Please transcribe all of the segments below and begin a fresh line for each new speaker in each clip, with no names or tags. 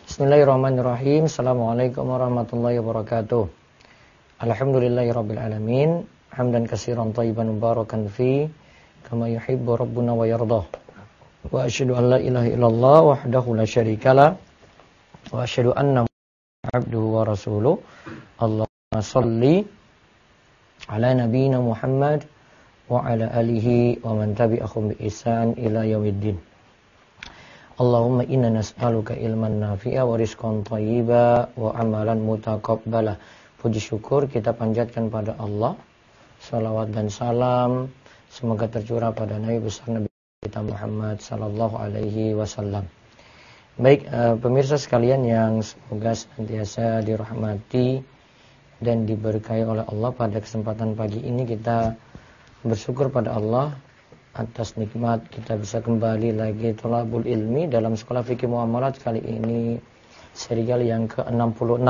Bismillahirrahmanirrahim. Assalamualaikum warahmatullahi wabarakatuh. Alhamdulillahirabbil alamin. Hamdan katsiran thayyiban mubarakan fi kama yuhibbu rabbuna wa yardah. Wa asyhadu an la ilaha illallah wahdahu la syarikalah wa asyhadu anna abduhu wa rasuluh. Allahumma shalli ala nabiyyina Muhammad wa ala alihi wa man tabi'ahum bi ihsan ila yaumiddin. Allahumma inna nas'aluka ilman nafi'a wa rizqan thayyiba wa amalan mutaqabbala. Puji syukur kita panjatkan pada Allah. Salawat dan salam semoga tercurah pada Nabi besar Nabi kita Muhammad sallallahu alaihi wasallam. Baik, pemirsa sekalian yang semoga senantiasa dirahmati dan diberkahi oleh Allah, pada kesempatan pagi ini kita bersyukur pada Allah atas nikmat kita bisa kembali lagi thalabul ilmi dalam sekolah fikih muamalat, kali ini serial yang ke-66.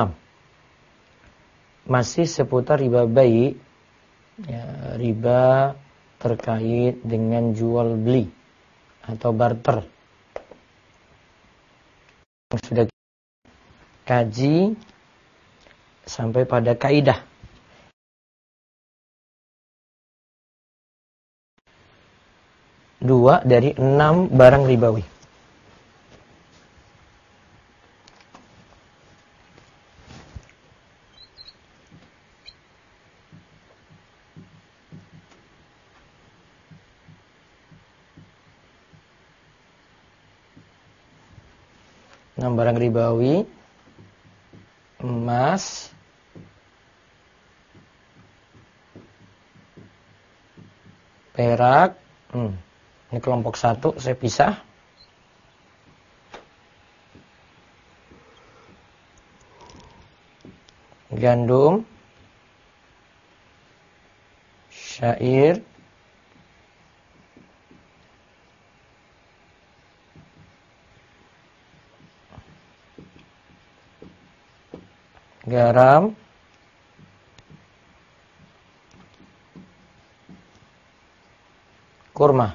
Masih seputar riba bayi, ya, riba terkait dengan jual beli atau barter. Sudah kaji sampai pada kaidah. Dua dari 6 barang ribawi. Barang ribawi, emas, perak, ini kelompok 1 saya pisah. Gandum, syair, garam, kurma.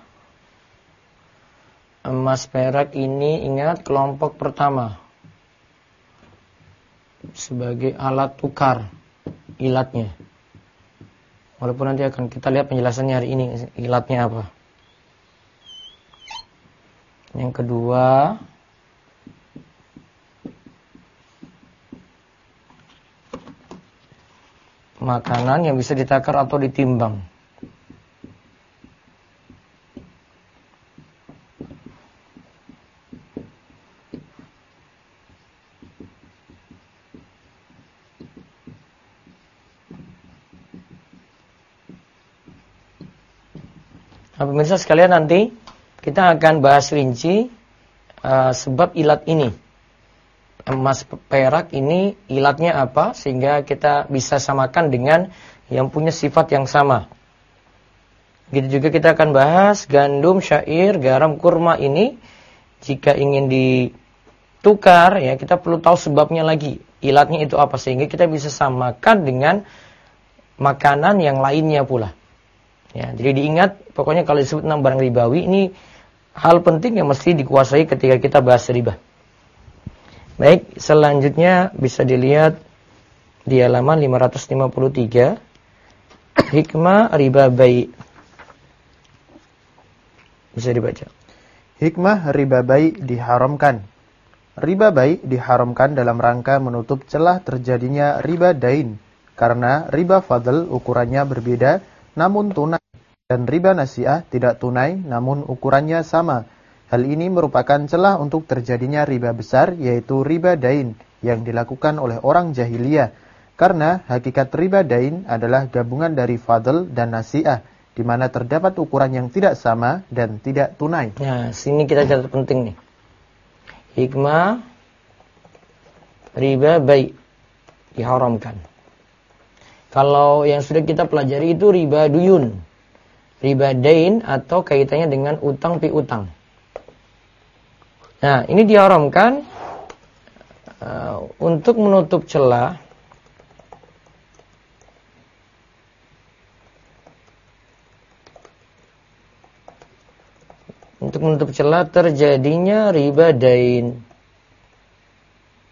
Emas perak ini ingat kelompok pertama sebagai alat tukar ilatnya. Walaupun nanti akan kita lihat penjelasannya hari ini ilatnya apa. Yang kedua, makanan yang bisa ditakar atau ditimbang. Nah, pemirsa sekalian, nanti kita akan bahas rinci sebab ilat ini. Emas perak ini ilatnya apa sehingga kita bisa samakan dengan yang punya sifat yang sama. Gitu juga kita akan bahas gandum, syair, garam, kurma ini jika ingin ditukar, ya kita perlu tahu sebabnya lagi. Ilatnya itu apa sehingga kita bisa samakan dengan makanan yang lainnya pula. Ya, jadi diingat, pokoknya kalau disebut 6 barang ribawi ini hal penting yang mesti dikuasai ketika kita bahas riba. Baik, selanjutnya bisa dilihat di halaman 553, hikmah riba bayi. Bisa dibaca.
Hikmah riba bayi diharamkan. Riba bayi diharamkan dalam rangka menutup celah terjadinya riba dain, karena riba fadl ukurannya berbeda namun tunai, dan riba nasi'ah tidak tunai namun ukurannya sama. Hal ini merupakan celah untuk terjadinya riba besar, yaitu riba dain yang dilakukan oleh orang jahiliyah. Karena hakikat riba dain adalah gabungan dari fadl dan nasi'ah, di mana terdapat ukuran yang tidak sama dan tidak tunai.
Nah, sini kita catat penting nih. Hikmah riba bayi diharamkan. Kalau yang sudah kita pelajari itu riba duyun, riba dain atau kaitannya dengan utang piutang. Nah, ini diharamkan untuk menutup celah terjadinya riba dain.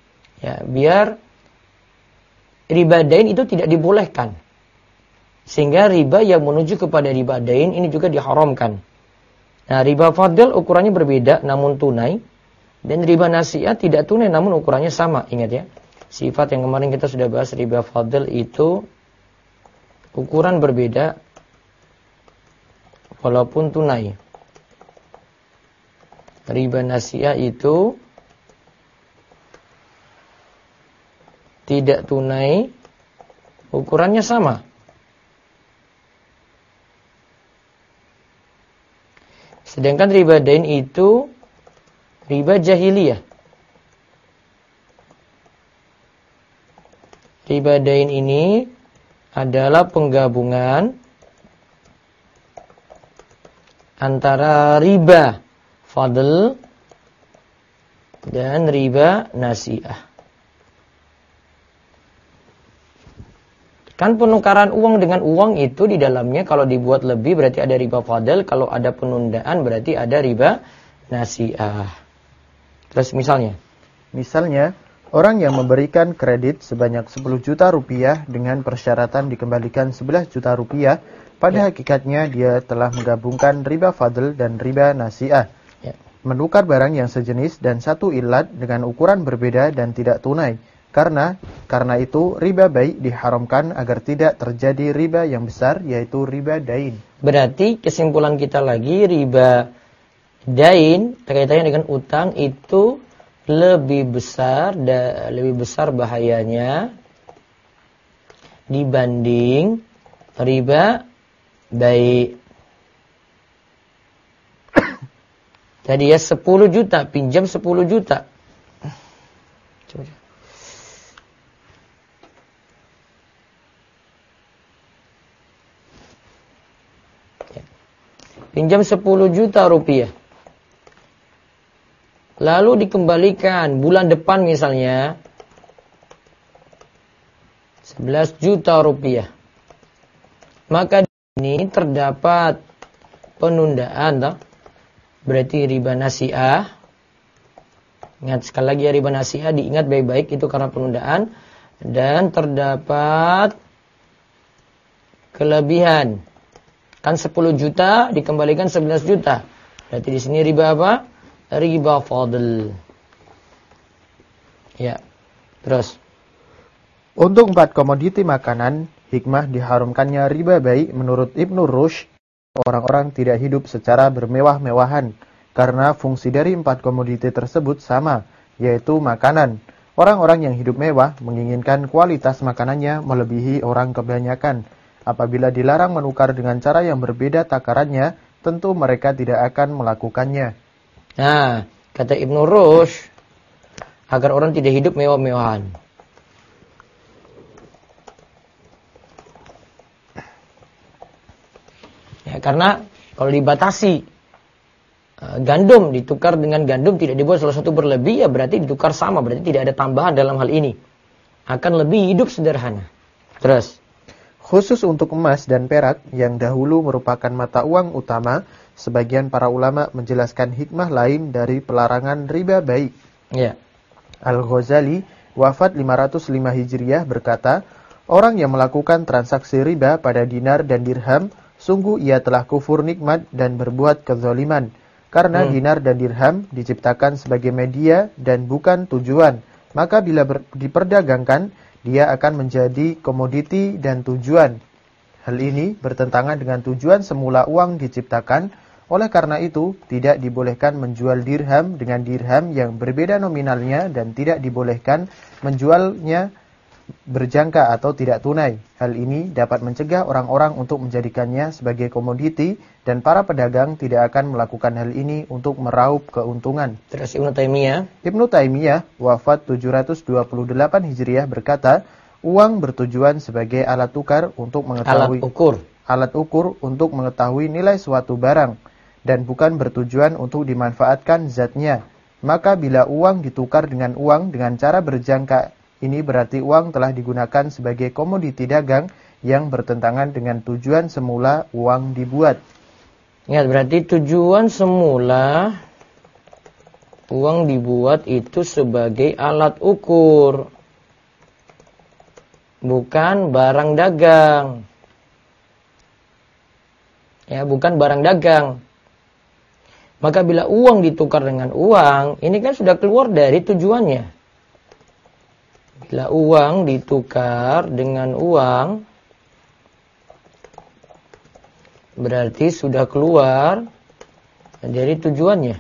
Ya, biar riba dain itu tidak dibolehkan. Sehingga riba yang menuju kepada riba dain ini juga diharamkan. Nah, riba fadl ukurannya berbeda namun tunai. Dan riba nasi'ah tidak tunai namun ukurannya sama. Ingat ya, sifat yang kemarin kita sudah bahas, riba fadl itu ukuran berbeda walaupun tunai. Riba nasi'ah itu tidak tunai, ukurannya sama. Sedangkan riba dain itu riba jahiliyah. Riba dain ini adalah penggabungan antara riba fadl dan riba nasi'ah. Kan penukaran uang dengan uang itu di dalamnya kalau dibuat lebih berarti ada riba fadl, kalau ada penundaan berarti ada riba nasi'ah. Terus misalnya?
Misalnya, orang yang memberikan kredit sebanyak 10 juta rupiah dengan persyaratan dikembalikan 11 juta rupiah, pada hakikatnya dia telah menggabungkan riba fadl dan riba nasi'ah. Menukar barang yang sejenis dan satu ilat dengan ukuran berbeda dan tidak tunai. Karena itu riba bai diharamkan agar tidak terjadi riba yang besar, yaitu riba dain.
Berarti kesimpulan kita lagi, riba dain terkaitannya dengan utang itu lebih besar bahayanya dibanding riba bai. Tadi ya 10 juta, pinjam 10 juta. Coba. Pinjam 10 juta rupiah. Lalu dikembalikan bulan depan misalnya 11 juta rupiah. Maka ini terdapat penundaan toh? Berarti riba nasi'ah. Ingat sekali lagi ya, riba nasi'ah diingat baik-baik itu karena penundaan. Dan terdapat kelebihan. Kan 10 juta dikembalikan 11 juta. Berarti di sini riba apa? Riba fadl. Ya. Terus.
Untuk 4 komoditi makanan, hikmah diharamkannya riba bai menurut Ibnu Rushd, orang-orang tidak hidup secara bermewah-mewahan karena fungsi dari 4 komoditi tersebut sama, yaitu makanan. Orang-orang yang hidup mewah menginginkan kualitas makanannya melebihi orang kebanyakan. Apabila dilarang menukar dengan cara yang berbeda takarannya, tentu mereka tidak akan melakukannya.
Nah, kata Ibnu Rushd, agar orang tidak hidup mewah-mewahan. Ya, karena kalau dibatasi, gandum ditukar dengan gandum tidak dibuat salah satu berlebih, ya berarti ditukar sama, berarti tidak ada tambahan dalam hal ini. Akan lebih hidup sederhana. Terus.
Khusus untuk emas dan perak yang dahulu merupakan mata uang utama, sebagian para ulama menjelaskan hikmah lain dari pelarangan riba bai.
Ya.
Al-Ghazali, wafat 505 Hijriah, berkata, orang yang melakukan transaksi riba pada dinar dan dirham, sungguh ia telah kufur nikmat dan berbuat kezaliman. Karena dinar dan dirham diciptakan sebagai media dan bukan tujuan. Maka bila diperdagangkan, dia akan menjadi komoditi dan tujuan. Hal ini bertentangan dengan tujuan semula uang diciptakan. Oleh karena itu, tidak dibolehkan menjual dirham dengan dirham yang berbeda nominalnya dan tidak dibolehkan menjualnya berjangka atau tidak tunai. Hal ini dapat mencegah orang-orang untuk menjadikannya sebagai komoditi dan para pedagang tidak akan melakukan hal ini untuk meraup keuntungan.
Terus Ibnu Taimiyah.
Ibnu Taimiyah, wafat 728 Hijriah, berkata, uang bertujuan sebagai alat tukar untuk mengetahui alat ukur untuk mengetahui nilai suatu barang dan bukan bertujuan untuk dimanfaatkan zatnya. Maka bila uang ditukar dengan uang dengan cara berjangka, ini berarti uang telah digunakan sebagai komoditi dagang yang bertentangan dengan tujuan semula uang dibuat.
Ingat, berarti tujuan semula Uang dibuat itu sebagai alat ukur, bukan barang dagang. Ya, bukan barang dagang. Maka bila uang ditukar dengan uang, ini kan sudah keluar dari tujuannya. Bila uang ditukar dengan uang, berarti sudah keluar dari tujuannya.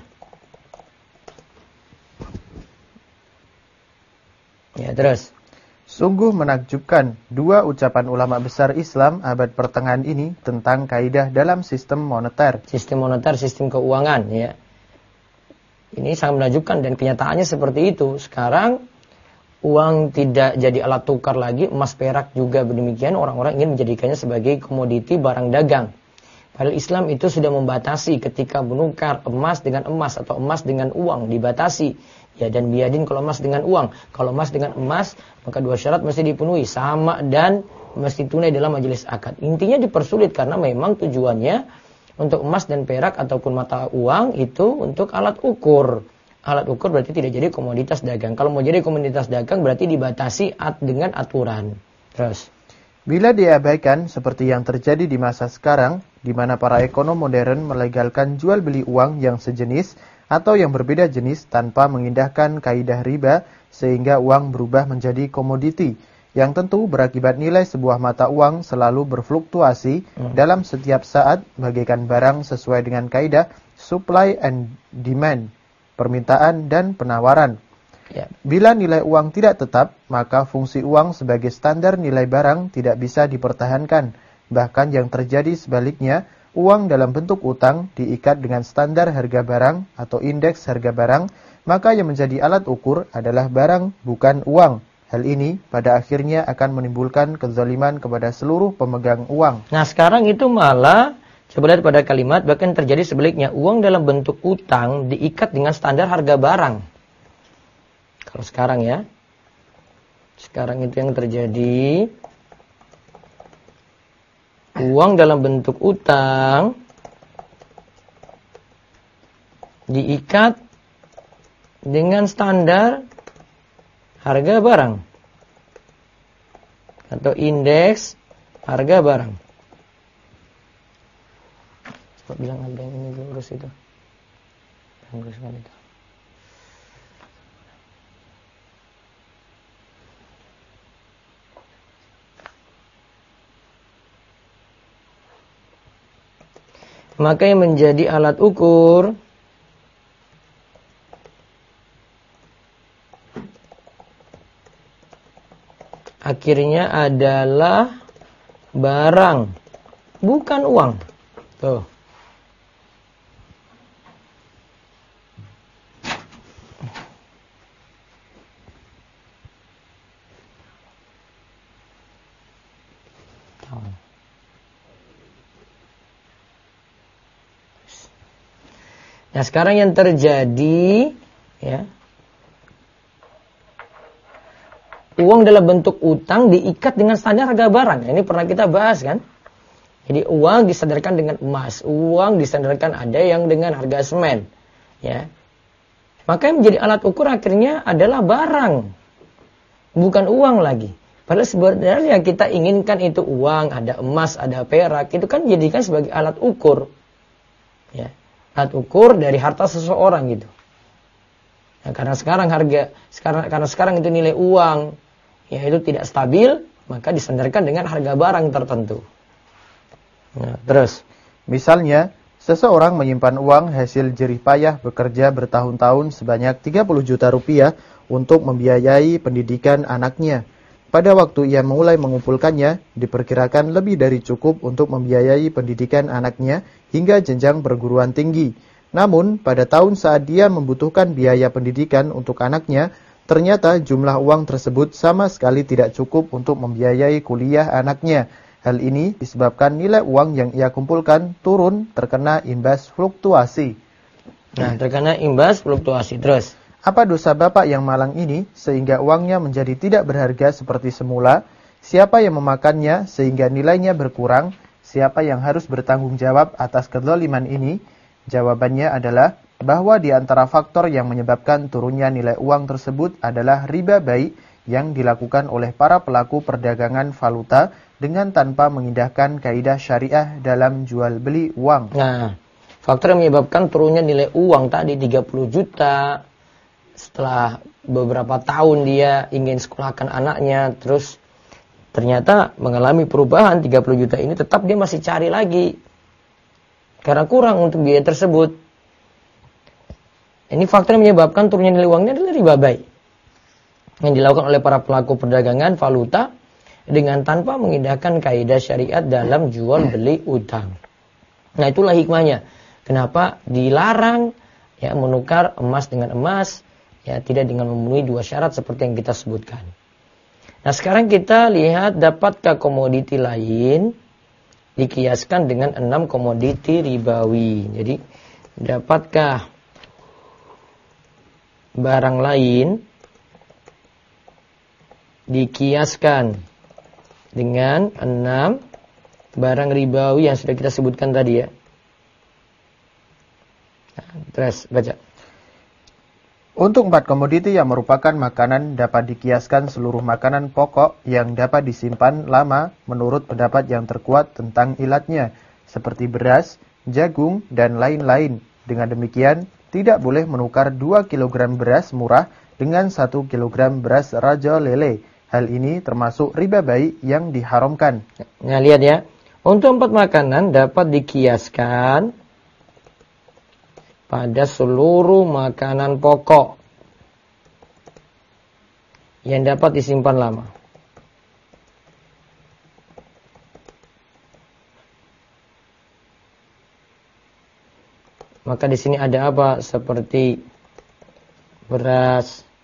Ya, terus.
Sungguh menakjubkan dua ucapan ulama besar Islam abad pertengahan ini tentang kaidah dalam sistem moneter.
Sistem moneter, sistem keuangan, ya. Ini sangat menakjubkan dan kenyataannya seperti itu. Sekarang uang tidak jadi alat tukar lagi, emas perak juga demikian. Orang-orang ingin menjadikannya sebagai komoditi barang dagang. Padahal Islam itu sudah membatasi ketika menukar emas dengan emas atau emas dengan uang, dibatasi. Ya, dan biadin kalau emas dengan uang. Kalau emas dengan emas, maka dua syarat mesti dipenuhi, sama dan mesti tunai dalam majelis akad. Intinya dipersulit karena memang tujuannya untuk emas dan perak ataupun mata uang itu untuk alat ukur. Alat ukur berarti tidak jadi komoditas dagang. Kalau mau jadi komoditas dagang berarti dibatasi dengan aturan. Terus.
Bila diabaikan seperti yang terjadi di masa sekarang, di mana para ekonom modern melegalkan jual beli uang yang sejenis atau yang berbeda jenis tanpa mengindahkan kaidah riba sehingga uang berubah menjadi komoditi yang tentu berakibat nilai sebuah mata uang selalu berfluktuasi dalam setiap saat bagaikan barang sesuai dengan kaidah supply and demand, permintaan dan penawaran.
Ya.
Bila nilai uang tidak tetap, maka fungsi uang sebagai standar nilai barang tidak bisa dipertahankan. Bahkan yang terjadi sebaliknya, uang dalam bentuk utang diikat dengan standar harga barang atau indeks harga barang, maka yang menjadi alat ukur adalah barang, bukan uang. Hal ini pada akhirnya akan menimbulkan kezaliman kepada seluruh pemegang uang.
Nah, sekarang itu malah, coba lihat pada kalimat, bahkan terjadi sebaliknya. Uang dalam bentuk utang diikat dengan standar harga barang. Kalau sekarang ya, sekarang itu yang terjadi. Uang dalam bentuk utang diikat dengan standar harga barang atau indeks harga barang. Coba bilang ada yang ini urus itu. Uruskan itu. Maka yang menjadi alat ukur akhirnya adalah barang, bukan uang. Tuh. Nah, sekarang yang terjadi, ya, uang dalam bentuk utang diikat dengan standar harga barang. Ini pernah kita bahas kan? Jadi uang disandarkan dengan emas, uang disandarkan ada yang dengan harga semen, ya. Maka yang menjadi alat ukur akhirnya adalah barang, bukan uang lagi. Padahal sebenarnya kita inginkan itu uang, ada emas, ada perak, itu kan jadikan sebagai alat ukur, ya. Alat ukur dari harta seseorang gitu. Nah, karena sekarang itu nilai uang ya itu tidak stabil, maka disandarkan dengan harga barang tertentu. Nah, terus
misalnya seseorang menyimpan uang hasil jerih payah bekerja bertahun-tahun sebanyak 30 juta rupiah untuk membiayai pendidikan anaknya. Pada waktu ia mulai mengumpulkannya, diperkirakan lebih dari cukup untuk membiayai pendidikan anaknya hingga jenjang perguruan tinggi. Namun, pada tahun saat dia membutuhkan biaya pendidikan untuk anaknya, ternyata jumlah uang tersebut sama sekali tidak cukup untuk membiayai kuliah anaknya. Hal ini disebabkan nilai uang yang ia kumpulkan turun terkena imbas fluktuasi.
Nah, terkena imbas fluktuasi. Terus,
apa dosa bapak yang malang ini sehingga uangnya menjadi tidak berharga seperti semula? Siapa yang memakannya sehingga nilainya berkurang? Siapa yang harus bertanggung jawab atas kezaliman ini? Jawabannya adalah bahwa di antara faktor yang menyebabkan turunnya nilai uang tersebut adalah riba baik yang dilakukan oleh para pelaku perdagangan valuta dengan tanpa mengindahkan kaidah syariah dalam jual beli uang.
Nah, faktor yang menyebabkan turunnya nilai uang tadi 30 juta, setelah beberapa tahun dia ingin sekolahkan anaknya, terus ternyata mengalami perubahan 30 juta ini, tetap dia masih cari lagi. Karena kurang untuk biaya tersebut. Ini faktor yang menyebabkan turunnya nilai uangnya adalah riba baik yang dilakukan oleh para pelaku perdagangan valuta dengan tanpa mengindahkan kaidah syariat dalam jual beli utang. Nah, itulah hikmahnya. Kenapa dilarang ya menukar emas dengan emas, ya tidak dengan memenuhi dua syarat seperti yang kita sebutkan. Nah, sekarang kita lihat dapatkah komoditi lain dikiaskan dengan 6 komoditi ribawi. Jadi, dapatkah barang lain dikiaskan dengan 6 barang ribawi yang sudah kita sebutkan tadi ya. Nah, terus baca.
Untuk 4 komoditi yang merupakan makanan dapat dikiaskan seluruh makanan pokok yang dapat disimpan lama menurut pendapat yang terkuat tentang ilatnya, seperti beras, jagung, dan lain-lain. Dengan demikian, tidak boleh menukar 2 kg beras murah dengan 1 kg beras raja lele. Hal ini termasuk riba baik yang diharamkan.
Nah, lihat ya. Untuk 4 makanan dapat dikiaskan pada seluruh makanan pokok yang dapat disimpan lama. Maka di sini ada apa? Seperti beras,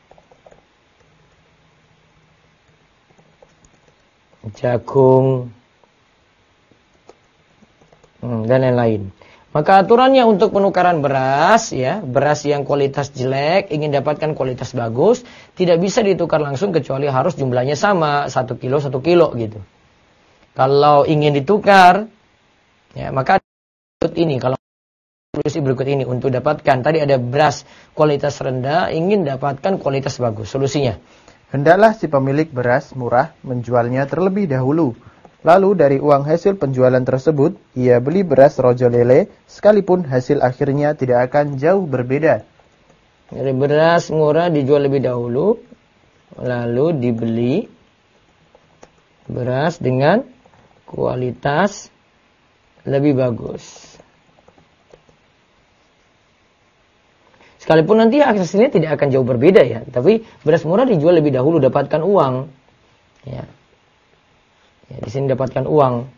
jagung, dan lain-lain. Maka aturannya untuk penukaran beras, ya, beras yang kualitas jelek ingin dapatkan kualitas bagus, tidak bisa ditukar langsung kecuali harus jumlahnya sama, 1 kilo 1 kilo gitu. Kalau ingin ditukar, ya, maka ini kalau solusi berikut ini untuk dapatkan tadi ada beras kualitas rendah ingin dapatkan kualitas bagus. Solusinya,
hendaklah si pemilik beras murah menjualnya terlebih dahulu. Lalu dari uang hasil penjualan tersebut, ia beli beras rojo lele, sekalipun hasil akhirnya tidak akan jauh berbeda.
Dari beras murah dijual lebih dahulu, lalu dibeli beras dengan kualitas lebih bagus. Sekalipun nanti hasilnya tidak akan jauh berbeda ya, tapi beras murah dijual lebih dahulu dapatkan uang. Ya. Ya, di sini dapatkan uang.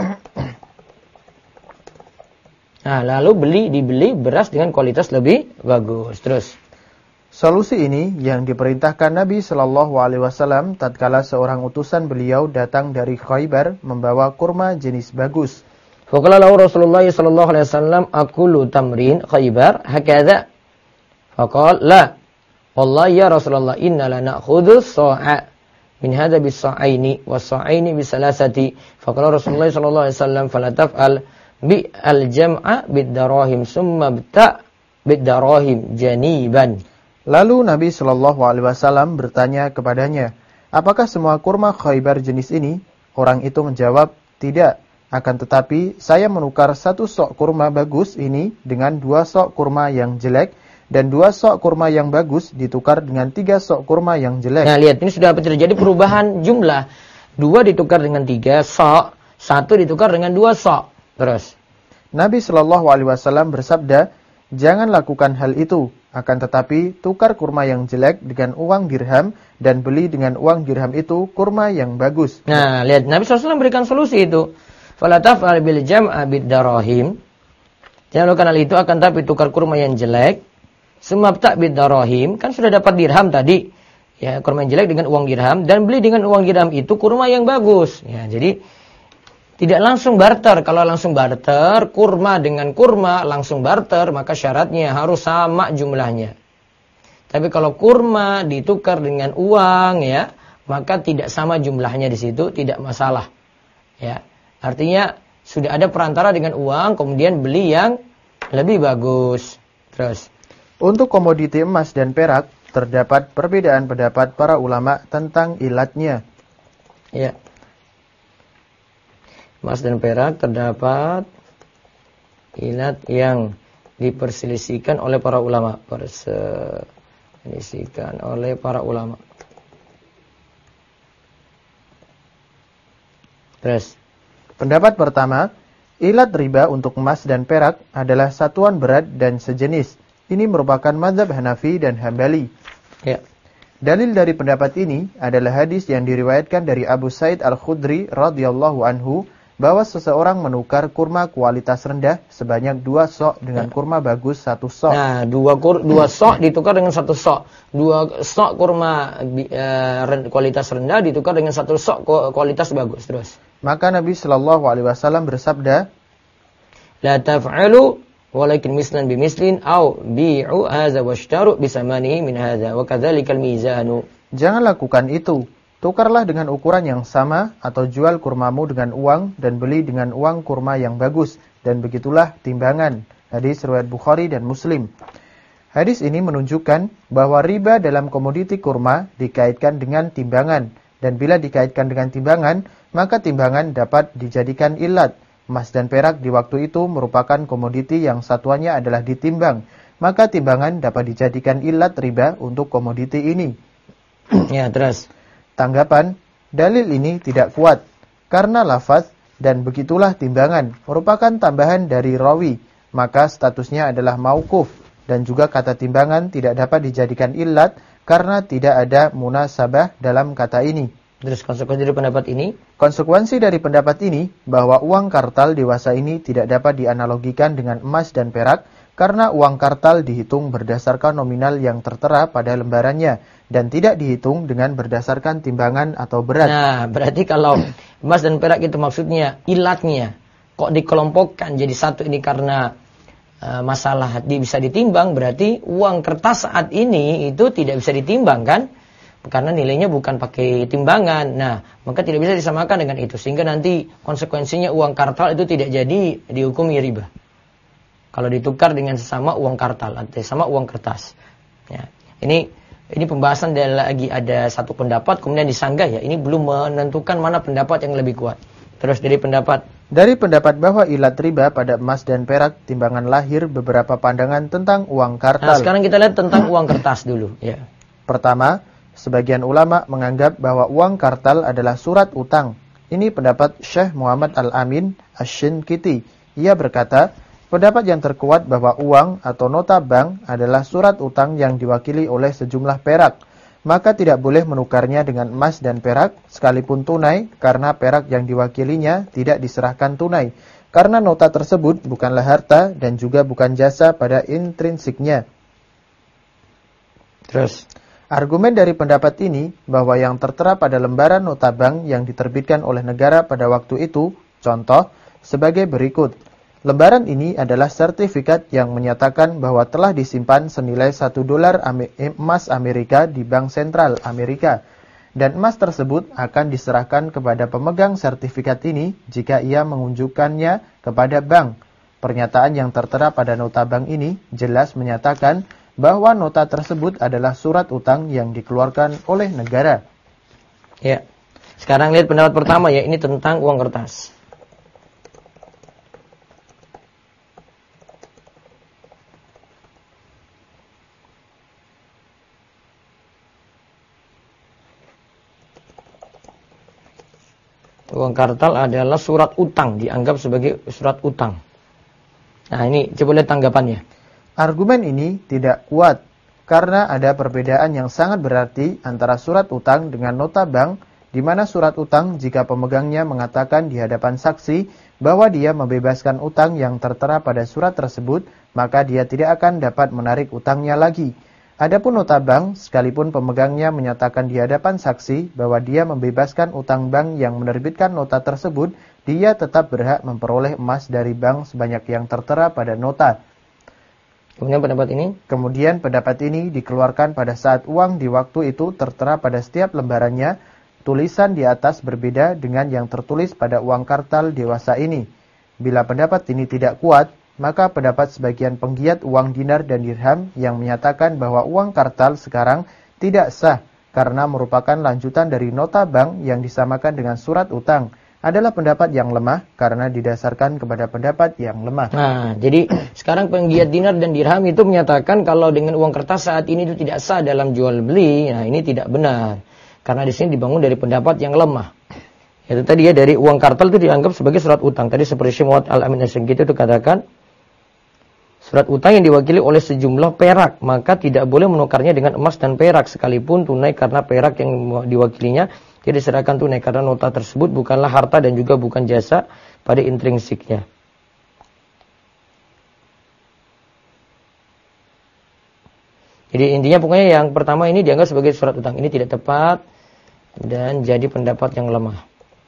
Nah, lalu dibeli beras dengan kualitas lebih bagus. Terus,
solusi ini yang diperintahkan Nabi Shallallahu Alaihi Wasallam tatkala seorang utusan beliau datang dari Khaybar membawa kurma jenis bagus.
Faqala lahu Rasulullah Shallallahu Alaihi Wasallam, akulu tamrin Khaybar hakadha. Faqala la, wallahi ya Rasulullah, inna la na'khudhu sa'a min hadha bis-sa'aini was-sa'aini bisalasati. Faqala Rasulullah sallallahu alaihi wasallam fala taf'al bi al-jam'a bid-darahim summa bid-darahim janiban.
Lalu Nabi sallallahu alaihi wasallam bertanya kepadanya, apakah semua kurma Khaybar jenis ini? Orang itu menjawab, tidak. Akan tetapi saya menukar 1 sok kurma bagus ini dengan 2 sok kurma yang jelek, dan 2 sok kurma yang bagus ditukar dengan 3 sok kurma yang jelek.
Nah, lihat, ini sudah terjadi perubahan jumlah. 2 ditukar dengan 3 sok, 1 ditukar dengan 2 sok. Terus,
Nabi Shallallahu Alaihi Wasallam bersabda, jangan lakukan hal itu. Akan tetapi, tukar kurma yang jelek dengan uang dirham, dan beli dengan uang dirham itu kurma yang bagus.
Nah, lihat, Nabi SAW berikan solusi itu. Fala taf'al bil jam'a bid-darahim. Jangan lakukan hal itu, akan tapi tukar kurma yang jelek. Semabta bid-darahim, kan sudah dapat dirham tadi. Ya, kurma yang jelek dengan uang dirham, dan beli dengan uang dirham itu kurma yang bagus. Ya, jadi tidak langsung barter. Kalau langsung barter, kurma dengan kurma langsung barter, maka syaratnya harus sama jumlahnya. Tapi kalau kurma ditukar dengan uang, ya, maka tidak sama jumlahnya di situ, tidak masalah. Ya, artinya sudah ada perantara dengan uang, kemudian beli yang lebih bagus. Terus.
Untuk komoditi emas dan perak, terdapat perbedaan pendapat para ulama tentang ilatnya.
Ya. Emas dan perak terdapat ilat yang diperselisihkan oleh para ulama. Perselisihkan oleh para ulama. Terus.
Pendapat pertama, ilat riba untuk emas dan perak adalah satuan berat dan sejenis. Ini merupakan mazhab Hanafi dan Hambali.
Ya.
Dalil dari pendapat ini adalah hadis yang diriwayatkan dari Abu Sa'id Al-Khudri radhiyallahu anhu bahwa seseorang menukar kurma kualitas rendah sebanyak 2 sok dengan kurma bagus 1 sok.
Nah, 2 sok ditukar dengan 1 sok. 2 sok kurma kualitas rendah ditukar dengan 1 sok kualitas bagus. Terus.
Maka Nabi Shallallahu alaihi wasallam bersabda,
"La taf'alu walakin mislan bimislin au bi'u hadza washtaru bisamanihi min hadza wa kadzalikal mizanu."
Jangan lakukan itu. Tukarlah dengan ukuran yang sama atau jual kurmamu dengan uang dan beli dengan uang kurma yang bagus, dan begitulah timbangan. Hadis riwayat Bukhari dan Muslim. Hadis ini menunjukkan bahwa riba dalam komoditi kurma dikaitkan dengan timbangan, dan bila dikaitkan dengan timbangan, maka timbangan dapat dijadikan ilat. Emas dan perak di waktu itu merupakan komoditi yang satuannya adalah ditimbang, maka timbangan dapat dijadikan ilat riba untuk komoditi ini.
Ya, terus.
Tanggapan, dalil ini tidak kuat, karena lafaz dan begitulah timbangan merupakan tambahan dari rawi, maka statusnya adalah mauquf, dan juga kata timbangan tidak dapat dijadikan ilat karena tidak ada munasabah dalam kata ini.
Terus konsekuensi dari pendapat ini?
Konsekuensi dari pendapat ini bahwa uang kartal dewasa ini tidak dapat dianalogikan dengan emas dan perak karena uang kartal dihitung berdasarkan nominal yang tertera pada lembarannya dan tidak dihitung dengan berdasarkan timbangan atau berat.
Nah, berarti kalau emas dan perak itu maksudnya ilatnya kok dikelompokkan jadi satu ini karena masalah bisa ditimbang, berarti uang kertas saat ini itu tidak bisa ditimbang kan? Karena nilainya bukan pakai timbangan. Nah, maka tidak bisa disamakan dengan itu. Sehingga nanti konsekuensinya uang kartal itu tidak jadi dihukumi riba. Kalau ditukar dengan sesama uang kartal atau sama uang kertas. Ya. Ini pembahasan lagi ada satu pendapat kemudian disanggah ya. Ini belum menentukan mana pendapat yang lebih kuat. Terus dari pendapat
bahwa ilat riba pada emas dan perak timbangan lahir beberapa pandangan tentang uang kartal.
Nah, sekarang kita lihat tentang uang kertas dulu ya.
Pertama, sebagian ulama menganggap bahwa uang kartal adalah surat utang. Ini pendapat Syekh Muhammad Al-Amin Asy-Syinkiti. Ia berkata, pendapat yang terkuat bahwa uang atau nota bank adalah surat utang yang diwakili oleh sejumlah perak. Maka tidak boleh menukarnya dengan emas dan perak sekalipun tunai karena perak yang diwakilinya tidak diserahkan tunai. Karena nota tersebut bukanlah harta dan juga bukan jasa pada intrinsiknya.
Terus
argumen dari pendapat ini bahwa yang tertera pada lembaran nota bank yang diterbitkan oleh negara pada waktu itu, contoh, sebagai berikut. Lembaran ini adalah sertifikat yang menyatakan bahwa telah disimpan senilai $1 emas Amerika di Bank Sentral Amerika. Dan emas tersebut akan diserahkan kepada pemegang sertifikat ini jika ia mengunjukkannya kepada bank. Pernyataan yang tertera pada nota bank ini jelas menyatakan bahwa nota tersebut adalah surat utang yang dikeluarkan oleh negara.
Ya. Sekarang lihat pendapat pertama ya, ini tentang uang kertas. Uang kartal adalah surat utang, dianggap sebagai surat utang. Nah, ini coba lihat tanggapannya.
Argumen ini tidak kuat karena ada perbedaan yang sangat berarti antara surat utang dengan nota bank, di mana surat utang jika pemegangnya mengatakan di hadapan saksi bahwa dia membebaskan utang yang tertera pada surat tersebut, maka dia tidak akan dapat menarik utangnya lagi. Adapun nota bank, sekalipun pemegangnya menyatakan di hadapan saksi bahwa dia membebaskan utang bank yang menerbitkan nota tersebut, dia tetap berhak memperoleh emas dari bank sebanyak yang tertera pada nota. Kemudian pendapat ini dikeluarkan pada saat uang di waktu itu tertera pada setiap lembarannya, tulisan di atas berbeda dengan yang tertulis pada uang kartal dewasa ini. Bila pendapat ini tidak kuat, maka pendapat sebagian penggiat uang dinar dan dirham yang menyatakan bahwa uang kartal sekarang tidak sah karena merupakan lanjutan dari nota bank yang disamakan dengan surat utang adalah pendapat yang lemah karena didasarkan kepada pendapat yang lemah.
Nah, jadi sekarang penggiat dinar dan dirham itu menyatakan kalau dengan uang kertas saat ini itu tidak sah dalam jual beli. Nah, ini tidak benar. Karena di sini dibangun dari pendapat yang lemah. Itu tadi ya, dari uang kartal itu dianggap sebagai surat utang. Tadi seperti Syekh Muhammad Al-Amin Asy-Syanqiti itu katakan surat utang yang diwakili oleh sejumlah perak, maka tidak boleh menukarnya dengan emas dan perak sekalipun tunai karena perak yang diwakilinya tidak diserahkan tunai karena nota tersebut bukanlah harta dan juga bukan jasa pada intrinsiknya. Jadi intinya pokoknya yang pertama ini dianggap sebagai surat utang, ini tidak tepat dan jadi pendapat yang lemah.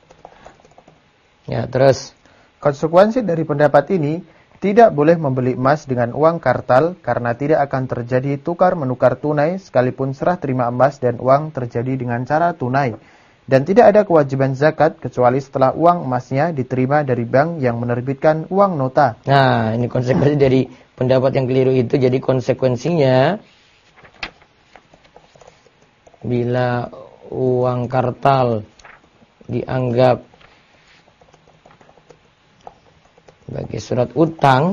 Ya, terus
konsekuensi dari pendapat ini, tidak boleh membeli emas dengan uang kartal karena tidak akan terjadi tukar-menukar tunai sekalipun serah terima emas dan uang terjadi dengan cara tunai. Dan tidak ada kewajiban zakat kecuali setelah uang emasnya diterima dari bank yang menerbitkan uang nota.
Nah, ini konsekuensi dari pendapat yang keliru itu. Jadi konsekuensinya bila uang kartal dianggap sebagai surat utang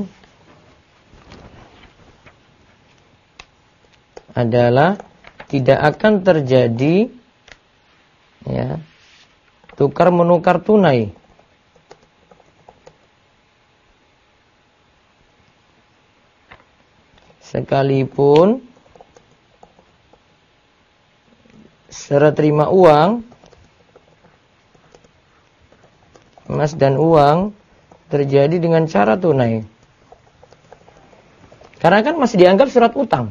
adalah tidak akan terjadi ya tukar menukar tunai. Sekalipun serah terima uang emas dan uang terjadi dengan cara tunai. Karena kan masih dianggap surat utang.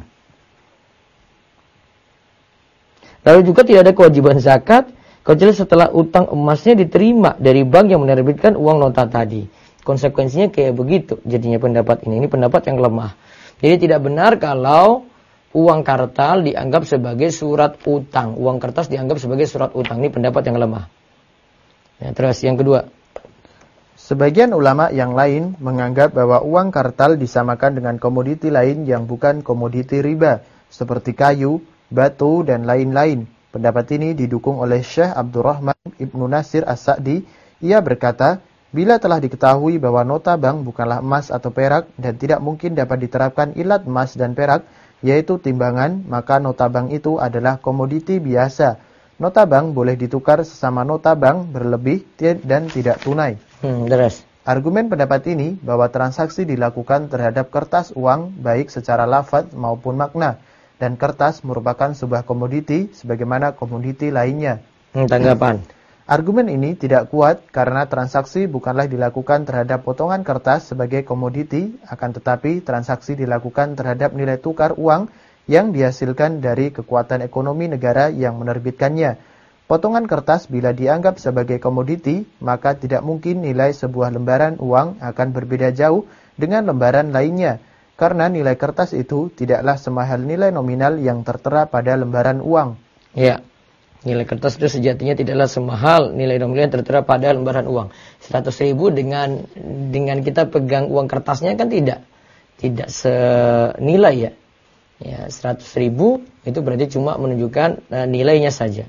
Lalu juga tidak ada kewajiban zakat kecuali setelah utang emasnya diterima dari bank yang menerbitkan uang nota tadi. Konsekuensinya kayak begitu jadinya pendapat ini. Ini pendapat yang lemah. Jadi tidak benar kalau uang kartal dianggap sebagai surat utang. Uang kertas dianggap sebagai surat utang. Ini pendapat yang lemah. Ya, terus yang kedua.
Sebagian ulama yang lain menganggap bahwa uang kartal disamakan dengan komoditi lain yang bukan komoditi riba, seperti kayu, batu, dan lain-lain. Pendapat ini didukung oleh Syekh Abdurrahman Ibnu Nasir As-Sa'di. Ia berkata, bila telah diketahui bahwa nota bank bukanlah emas atau perak dan tidak mungkin dapat diterapkan ilat emas dan perak, yaitu timbangan, maka nota bank itu adalah komoditi biasa. Nota bank boleh ditukar sesama nota bank berlebih dan tidak tunai.
Terus.
Argumen pendapat ini bahwa transaksi dilakukan terhadap kertas uang baik secara lafaz maupun makna, dan kertas merupakan sebuah komoditi sebagaimana komoditi lainnya.
Tanggapan.
Argumen ini tidak kuat karena transaksi bukanlah dilakukan terhadap potongan kertas sebagai komoditi, akan tetapi transaksi dilakukan terhadap nilai tukar uang yang dihasilkan dari kekuatan ekonomi negara yang menerbitkannya. Potongan kertas bila dianggap sebagai komoditi, maka tidak mungkin nilai sebuah lembaran uang akan berbeda jauh dengan lembaran lainnya, karena nilai kertas itu tidaklah semahal nilai nominal yang tertera pada lembaran uang.
Ya, nilai kertas itu sejatinya tidaklah semahal nilai nominal yang tertera pada lembaran uang. 100.000 dengan kita pegang uang kertasnya kan tidak senilai ya. Ya, 100.000 itu berarti cuma menunjukkan nilainya saja.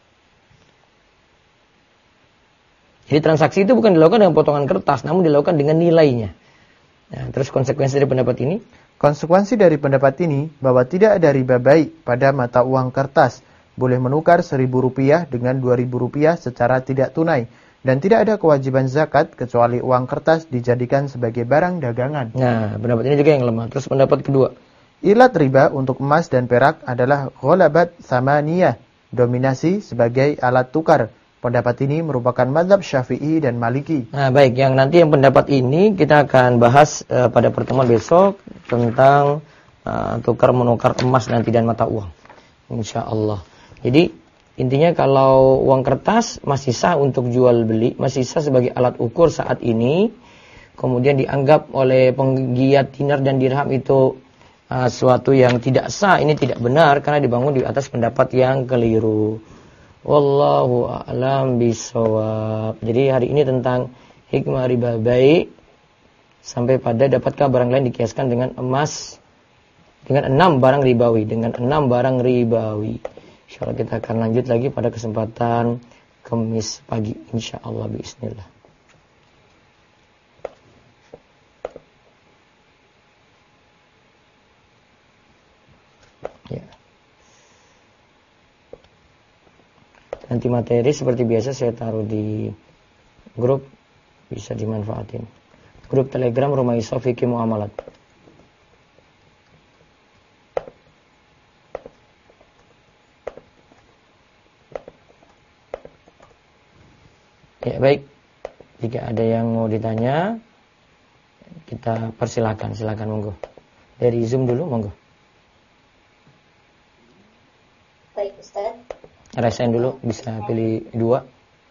Jadi transaksi itu bukan dilakukan dengan potongan kertas, namun dilakukan dengan nilainya. Nah, terus konsekuensi dari pendapat ini?
Konsekuensi dari pendapat ini bahwa tidak ada riba baik pada mata uang kertas. Boleh menukar Rp1.000 dengan Rp2.000 secara tidak tunai. Dan tidak ada kewajiban zakat kecuali uang kertas dijadikan sebagai barang dagangan.
Nah, pendapat ini juga yang lemah. Terus pendapat kedua.
Ilat riba untuk emas dan perak adalah ghalabat tsamaniyah, dominasi sebagai alat tukar. Pendapat ini merupakan mazhab Syafi'i dan Maliki.
Nah, baik, yang pendapat ini kita akan bahas pada pertemuan besok tentang tukar menukar emas nanti dan mata uang. Insyaallah. Jadi intinya kalau uang kertas masih sah untuk jual beli, masih sah sebagai alat ukur saat ini. Kemudian dianggap oleh penggiat dinar dan dirham itu suatu yang tidak sah, ini tidak benar karena dibangun di atas pendapat yang keliru. Wallahu a'lam bishawab. Jadi hari ini tentang hikmah riba baik sampai pada dapatkah barang lain dikiaskan dengan emas dengan 6 barang ribawi, dengan 6 barang ribawi. Insyaallah kita akan lanjut lagi pada kesempatan Kamis pagi insyaallah bismillah. Ya. Nanti materi seperti biasa saya taruh di grup, bisa dimanfaatin. Grup Telegram Rumah Isa Fikih Muamalat. Ya baik, jika ada yang mau ditanya, kita persilakan, silakan monggo. Dari Zoom dulu monggo.
Baik Ustaz.
Rasain dulu, bisa pilih 2.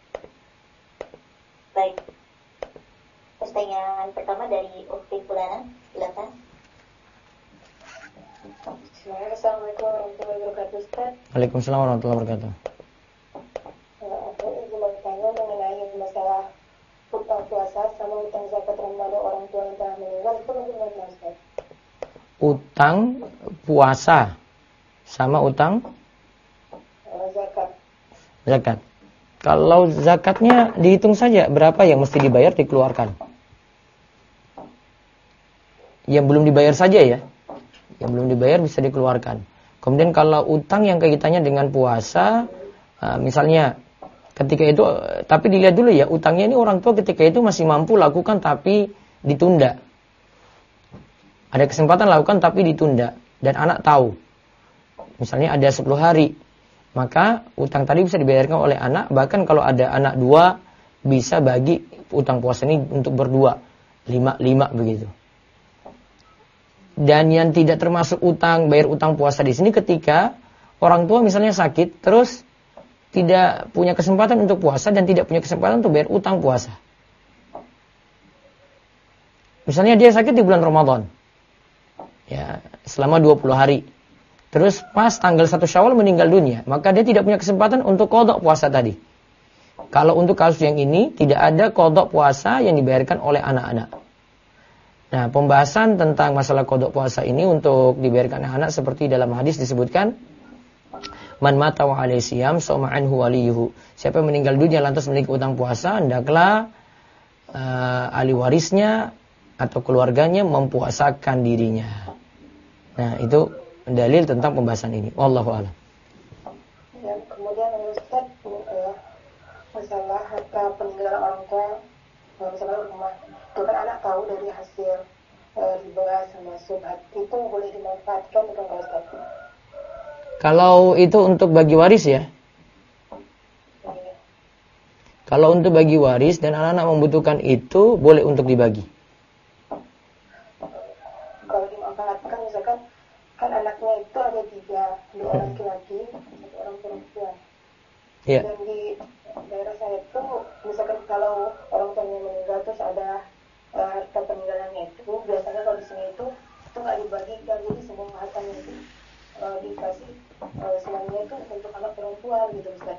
Baik. Pertanyaan pertama dari Ukti Fulana, silakan. Assalamualaikum warahmatullahi wabarakatuh Ustaz.
Waalaikumsalam warahmatullahi wabarakatuh.
Aku ingin bertanya mengenai masalah hutang puasa sama hutang zakat Ramadan orang tua yang telah meninggal, itu bagaimana Ustaz?
Utang puasa sama utang zakat. Kalau zakatnya dihitung saja berapa yang mesti dibayar dikeluarkan. Yang belum dibayar saja ya. Yang belum dibayar bisa dikeluarkan. Kemudian kalau utang yang kaitannya dengan puasa, misalnya ketika itu, tapi dilihat dulu ya, utangnya ini orang tua ketika itu masih mampu lakukan tapi ditunda. Ada kesempatan lakukan tapi ditunda. Dan anak tahu. Misalnya ada 10 hari. Maka utang tadi bisa dibayarkan oleh anak. Bahkan kalau ada anak 2, bisa bagi utang puasa ini untuk berdua. 5 begitu. Dan yang tidak termasuk utang, bayar utang puasa di sini ketika orang tua misalnya sakit, terus tidak punya kesempatan untuk puasa dan tidak punya kesempatan untuk bayar utang puasa. Misalnya dia sakit di bulan Ramadan. Ya, selama 20 hari. Terus pas tanggal 1 Syawal meninggal dunia, maka dia tidak punya kesempatan untuk qadha puasa tadi. Kalau untuk kasus yang ini tidak ada qadha puasa yang dibayarkan oleh anak-anak. Nah, pembahasan tentang masalah qadha puasa ini untuk dibayarkan anak-anak seperti dalam hadis disebutkan, man mata wa alaihi siyam sawma anhu waliyuhu. Siapa yang meninggal dunia lantas memiliki utang puasa, hendaklah ahli warisnya atau keluarganya mempuasakan dirinya. Nah, itu dalil tentang pembahasan ini. Wallahu a'lam.
Dan kemudian Ustaz, masalah harta peninggalan orang tua, misalnya rumah, itu kan anak tahu dari hasil riba sama subhat, itu boleh dimanfaatkan bukan Ustaz?
Kalau itu untuk bagi waris ya.
Iya.
Kalau untuk bagi waris dan anak-anak membutuhkan itu boleh untuk dibagi.
Kalau dimanfaatkan misalkan kan anaknya itu ada 3, 2 orang laki-laki, 1 orang perempuan.
Iya.
Dan di daerah saya itu misalkan kalau orang tuanya meninggal terus ada harta peninggalannya itu, biasanya kalau di sini itu nggak dibagikan, jadi semua hartanya itu dikasih semuanya itu untuk anak perempuan gitu Ustaz.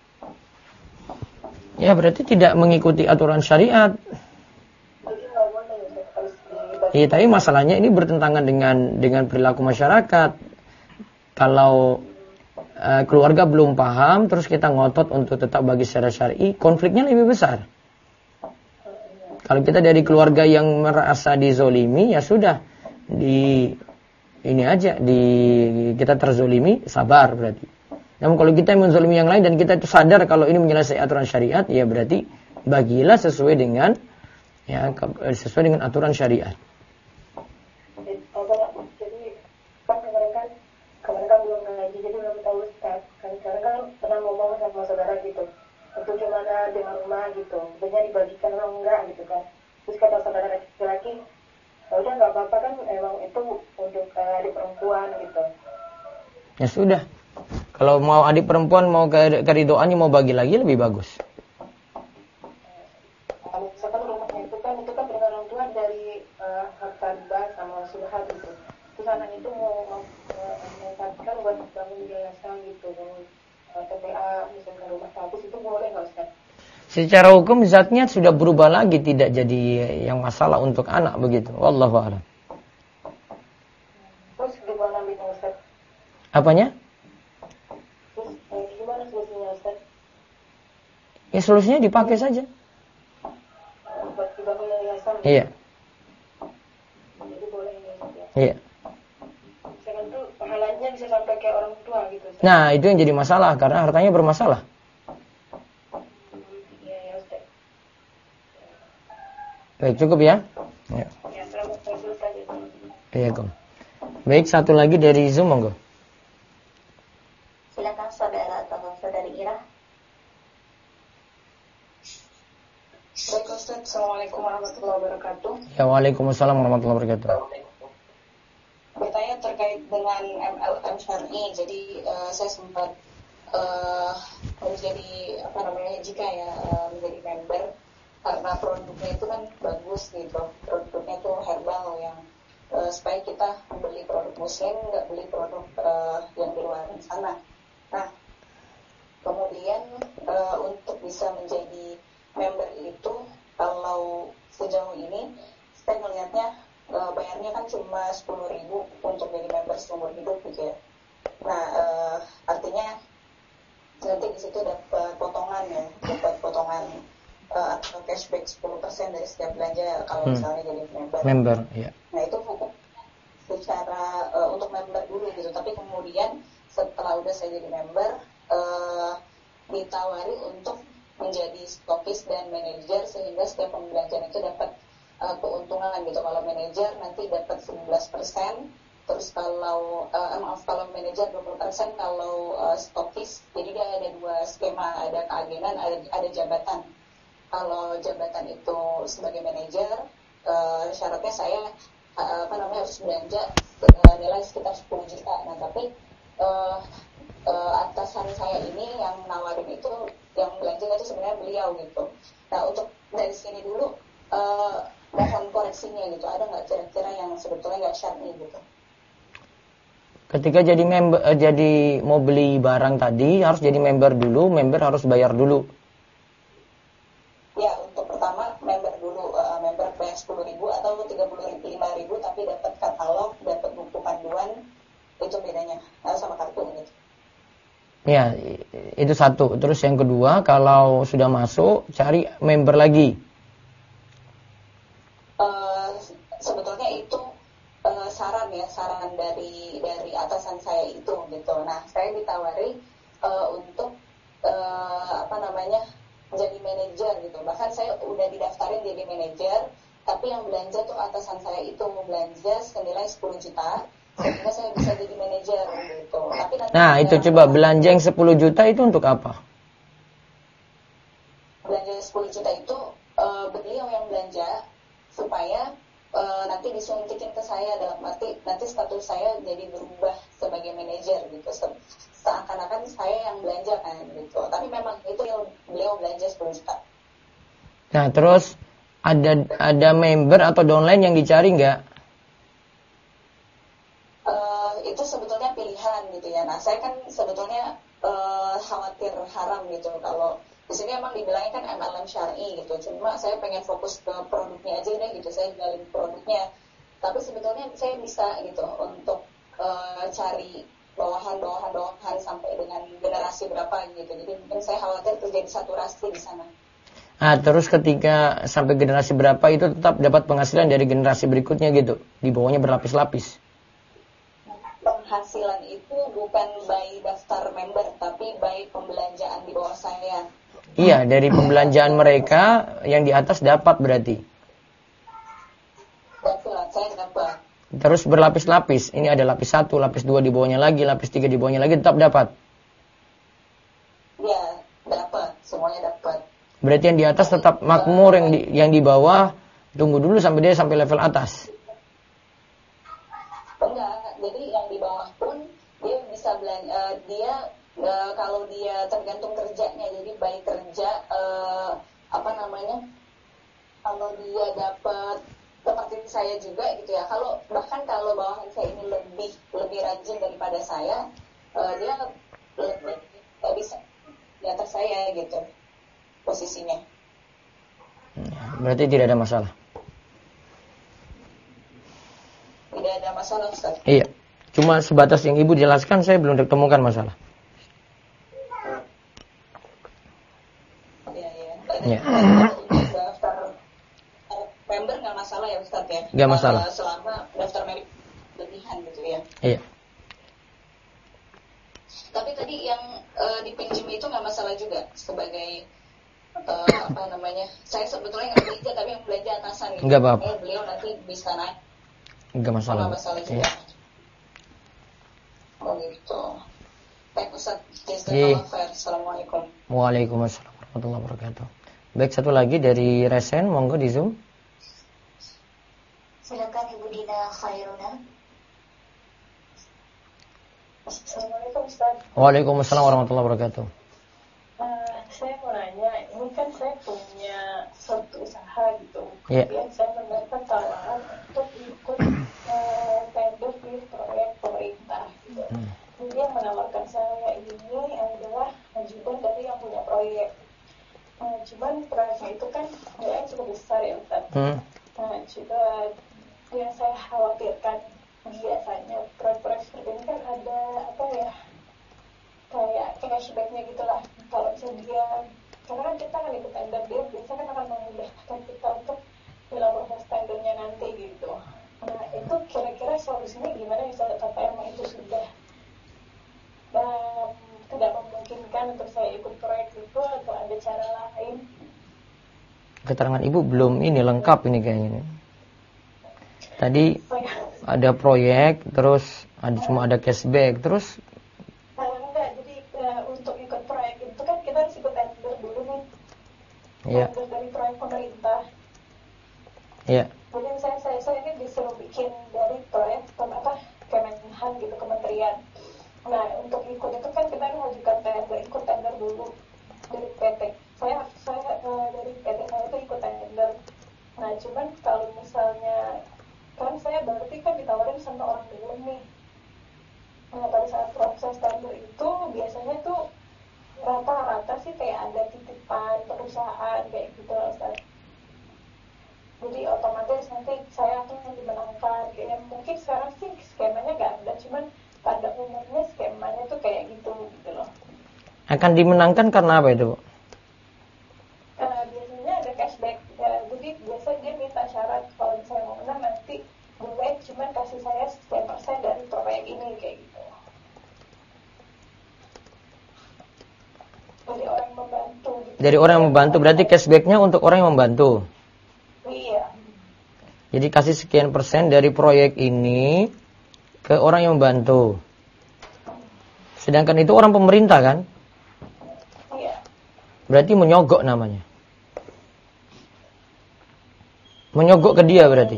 Ya berarti tidak mengikuti aturan syariat.
Jadi nggak boleh Ustaz, harus dibagi.
Iya, tapi masalahnya ini bertentangan dengan perilaku masyarakat. Kalau keluarga belum paham, terus kita ngotot untuk tetap bagi secara syar'i, konfliknya lebih besar. Kalau kita dari keluarga yang merasa dizolimi, ya sudah, kita terzolimi, sabar berarti. Namun kalau kita menzolimi yang lain dan kita itu sadar kalau ini menyelesaikan aturan syariat, ya berarti bagilah sesuai dengan aturan syariat.
Jadi kan kemarin kan belum ngaji, jadi belum tahu Ustaz. Kan sekarang kan pernah ngomong sama saudara gitu, untuk gimana dengan rumah gitu, banyak dibagikan atau enggak gitu kan. Terus kata saudara laki-laki, udah nggak apa-apa kan, emang itu untuk adik perempuan gitu.
Ya sudah. Kalau mau adik perempuan, mau keridoannya mau bagi lagi, lebih bagus.
Misalkan rumahnya itu kan dengan orang tua dari harta riba sama subhat gitu. Terus anak itu mau memanfaatkan buat bangun yayasan gitu, bangun TPA, misalkan rumah tapis, itu boleh nggak Ustaz?
Secara hukum zatnya sudah berubah lagi, tidak jadi yang masalah untuk anak begitu. Wallahu a'lam.
Terus gimana gitu Ustaz?
Apanya?
Terus gimana solusinya Ustaz?
Ya solusinya dipakai saja.
Buat dibangun yayasan.
Iya.
Jadi boleh ya Ustaz ya.
Iya.
Misalkan tuh pahalanya bisa sampai kayak orang tua gitu Ustaz.
Nah, itu yang jadi masalah karena hartanya bermasalah.
Iya ya Ustaz.
Baik, cukup ya? Ya.
Ya, selamat pagi Ustaz.
Iya, Kom. Baik, satu lagi dari Zoom, monggo.
Silakan saudara atau saudari Ira. Baik Ustaz, Assalamualaikum warahmatullahi wabarakatuh.
Ya, waalaikumsalam warahmatullahi wabarakatuh.
Bertanya terkait dengan MLM syar'i. Jadi saya sempat menjadi menjadi member karena produknya itu kan bagus gitu. Produknya itu herbal yang supaya kita beli produk muslim, nggak beli produk yang di luar sana. Nah, kemudian untuk bisa menjadi member itu, kalau sejauh ini saya melihatnya bayarnya kan cuma 10.000 untuk jadi member seumur hidup gitu ya. Nah, artinya nanti di situ dapat potongan ya, dapat potongan atau cashback 10% dari setiap belanja kalau misalnya jadi member.
Member, ya.
Nah, itu hukum secara untuk member dulu gitu. Tapi kemudian setelah udah saya jadi member, ditawari untuk menjadi stokis dan manajer sehingga setiap pembelanjaan itu dapat keuntungan gitu. Kalau manajer nanti dapat 11%, terus kalau kalau manajer 20%, kalau stokis, jadi dia ada dua skema, ada keagenan, ada jabatan. Kalau jabatan itu sebagai manajer, syaratnya saya harus belanja nilai sekitar 10 juta. Nah, tapi atasan saya ini yang nawarin itu, yang belanja itu sebenarnya beliau gitu. Nah, untuk dari sini dulu mohon koreksinya gitu, ada nggak kira-kira yang sebetulnya nggak syar'i gitu?
Ketika jadi member, jadi mau beli barang tadi harus jadi member dulu, member harus bayar dulu.
Ya, untuk pertama member dulu, member bayar 10.000 atau 35.000 tapi dapat katalog, dapat buku panduan, itu bedanya sama kartu gitu.
Ya, itu satu. Terus yang kedua, kalau sudah masuk, cari member lagi.
Sebetulnya itu saran dari atasan saya itu gitu. Nah, saya ditawari untuk jadi manajer gitu. Bahkan saya udah didaftarin jadi manajer, tapi yang belanja tuh atasan saya itu belanja senilai 10 juta. Sehingga saya bisa jadi manajer gitu. Tapi
nah, itu coba belanja yang 10 juta itu untuk apa?
Belanja 10 juta itu beliau yang belanja supaya nanti disuntikin ke saya, dalam arti nanti status saya jadi berubah sebagai manajer gitu. Seakan-akan saya yang belanja kan gitu. Tapi memang itu beliau belanja 10 juta.
Nah, terus ada member atau downline yang dicari nggak?
Itu sebetulnya pilihan gitu ya. Nah, saya kan sebetulnya khawatir haram gitu. Kalau di sini emang dibilangnya kan MLM syar'i gitu. Cuma saya pengen fokus ke produknya aja deh gitu. Saya jualin produknya. Tapi sebetulnya saya bisa gitu untuk cari bawahan sampai dengan generasi berapa gitu. Jadi mungkin saya khawatir terjadi saturasi di sana.
Nah, terus ketika sampai generasi berapa itu tetap dapat penghasilan dari generasi berikutnya gitu. Di bawahnya berlapis-lapis.
Penghasilan itu bukan by daftar member, tapi by pembelanjaan di bawah saya.
Iya, dari pembelanjaan mereka yang di atas dapat berarti.
Dapat, saya dapat.
Terus berlapis-lapis. Ini ada lapis 1, lapis 2 di bawahnya lagi, lapis 3 di bawahnya lagi, tetap dapat.
Ya, dapat, semuanya dapat.
Berarti yang di atas tetap makmur, yang di bawah tunggu dulu sampai dia sampai level atas.
Enggak, jadi yang di bawah pun dia bisa belanja, kalau dia tergantung kerjanya, jadi baik kerja kalau dia dapat seperti saya juga gitu ya. Bahkan kalau bawahan saya ini lebih rajin daripada saya, dia lebih bisa di atas saya gitu
posisinya.
Berarti tidak ada masalah.
Tidak ada masalah, Ustaz.
Iya. Cuma sebatas yang Ibu jelaskan saya belum ditemukan masalah.
Iya. Daftar member nggak masalah ya Ustaz ya?
Nggak masalah.
Selama daftar member berlebihan gitu ya.
Iya.
Tapi tadi yang dipinjam itu nggak masalah juga sebagai apa namanya? Saya sebetulnya nggak belanja tapi yang belanja atasan gitu.
Nggak apa-apa.
Beliau nanti bisa naik.
Nggak masalah.
Nggak masalah juga.
Iya.
Oh gitu. Baik Ustaz.
Iya.
Assalamualaikum.
Waalaikumsalam warahmatullahi wabarakatuh. Baik, satu lagi dari Resen, monggo di Zoom.
Silakan Ibu Dina Khairuna.
Assalamualaikum Ustaz.
Waalaikumsalam warahmatullahi wabarakatuh.
Saya mau nanya, ini kan saya punya suatu usaha gitu.
Iya.
Kemudian saya mendapat tawaran untuk ikut tender di proyek pemerintah. Gitu. Jadi yang menawarkan saya ini adalah ajudan dari yang punya proyek. Cuman proyeknya itu kan nilainya cukup besar ya Ustaz. Juga yang saya khawatirkan biasanya proyek-proyek seperti ini kan ada apa ya, kayak cashbacknya gitulah. Kalau misalnya dia, karena kan kita kan ikut tender, dia biasanya kan akan memudahkan kita untuk dalam proses tendernya nanti gitu. Nah itu kira-kira solusinya gimana misalnya kata emang itu sudah tidak memungkinkan untuk saya ikut proyek itu, atau ada cara lain?
Keterangan Ibu belum ini lengkap ini kayaknya. Tadi ada proyek, terus cuma ada cashback, terus
enggak, jadi untuk ikut proyek itu kan kita harus ikut tender dulu nih.
Iya.
Tender dari proyek pemerintah.
Iya.
Jadi misalnya saya ini disuruh bikin dari proyek Kemenhan gitu, kementerian. Nah untuk ikut itu kan kita mengajukan tender, ikut tender dulu dari PT. Saya dari PT saya itu ikut tender. Nah cuman kalau misalnya kan saya berarti kan ditawarin sama orang dulu nih. Nah pada saat proses tender itu biasanya tuh rata-rata sih kayak ada titipan perusahaan kayak gitu loh Ustaz. Jadi otomatis nanti saya akan dimenangkan. Kayaknya mungkin sekarang sih skemanya nggak ada, cuman pada umumnya skemanya tuh kayak gitu loh.
Akan dimenangkan karena apa itu, Bu?
Biasanya ada cashback. Jadi biasa dia minta syarat kalau misalnya mau menang nanti boleh cuman kasih saya sekian persen dari proyek ini kayak gitu. Dari orang yang membantu. Gitu.
Dari orang yang membantu, berarti cashbacknya untuk orang yang membantu.
Iya.
Jadi kasih sekian persen dari proyek ini ke orang yang membantu. Sedangkan itu orang pemerintah kan?
Iya.
Berarti menyogok namanya. Menyogok ke dia berarti.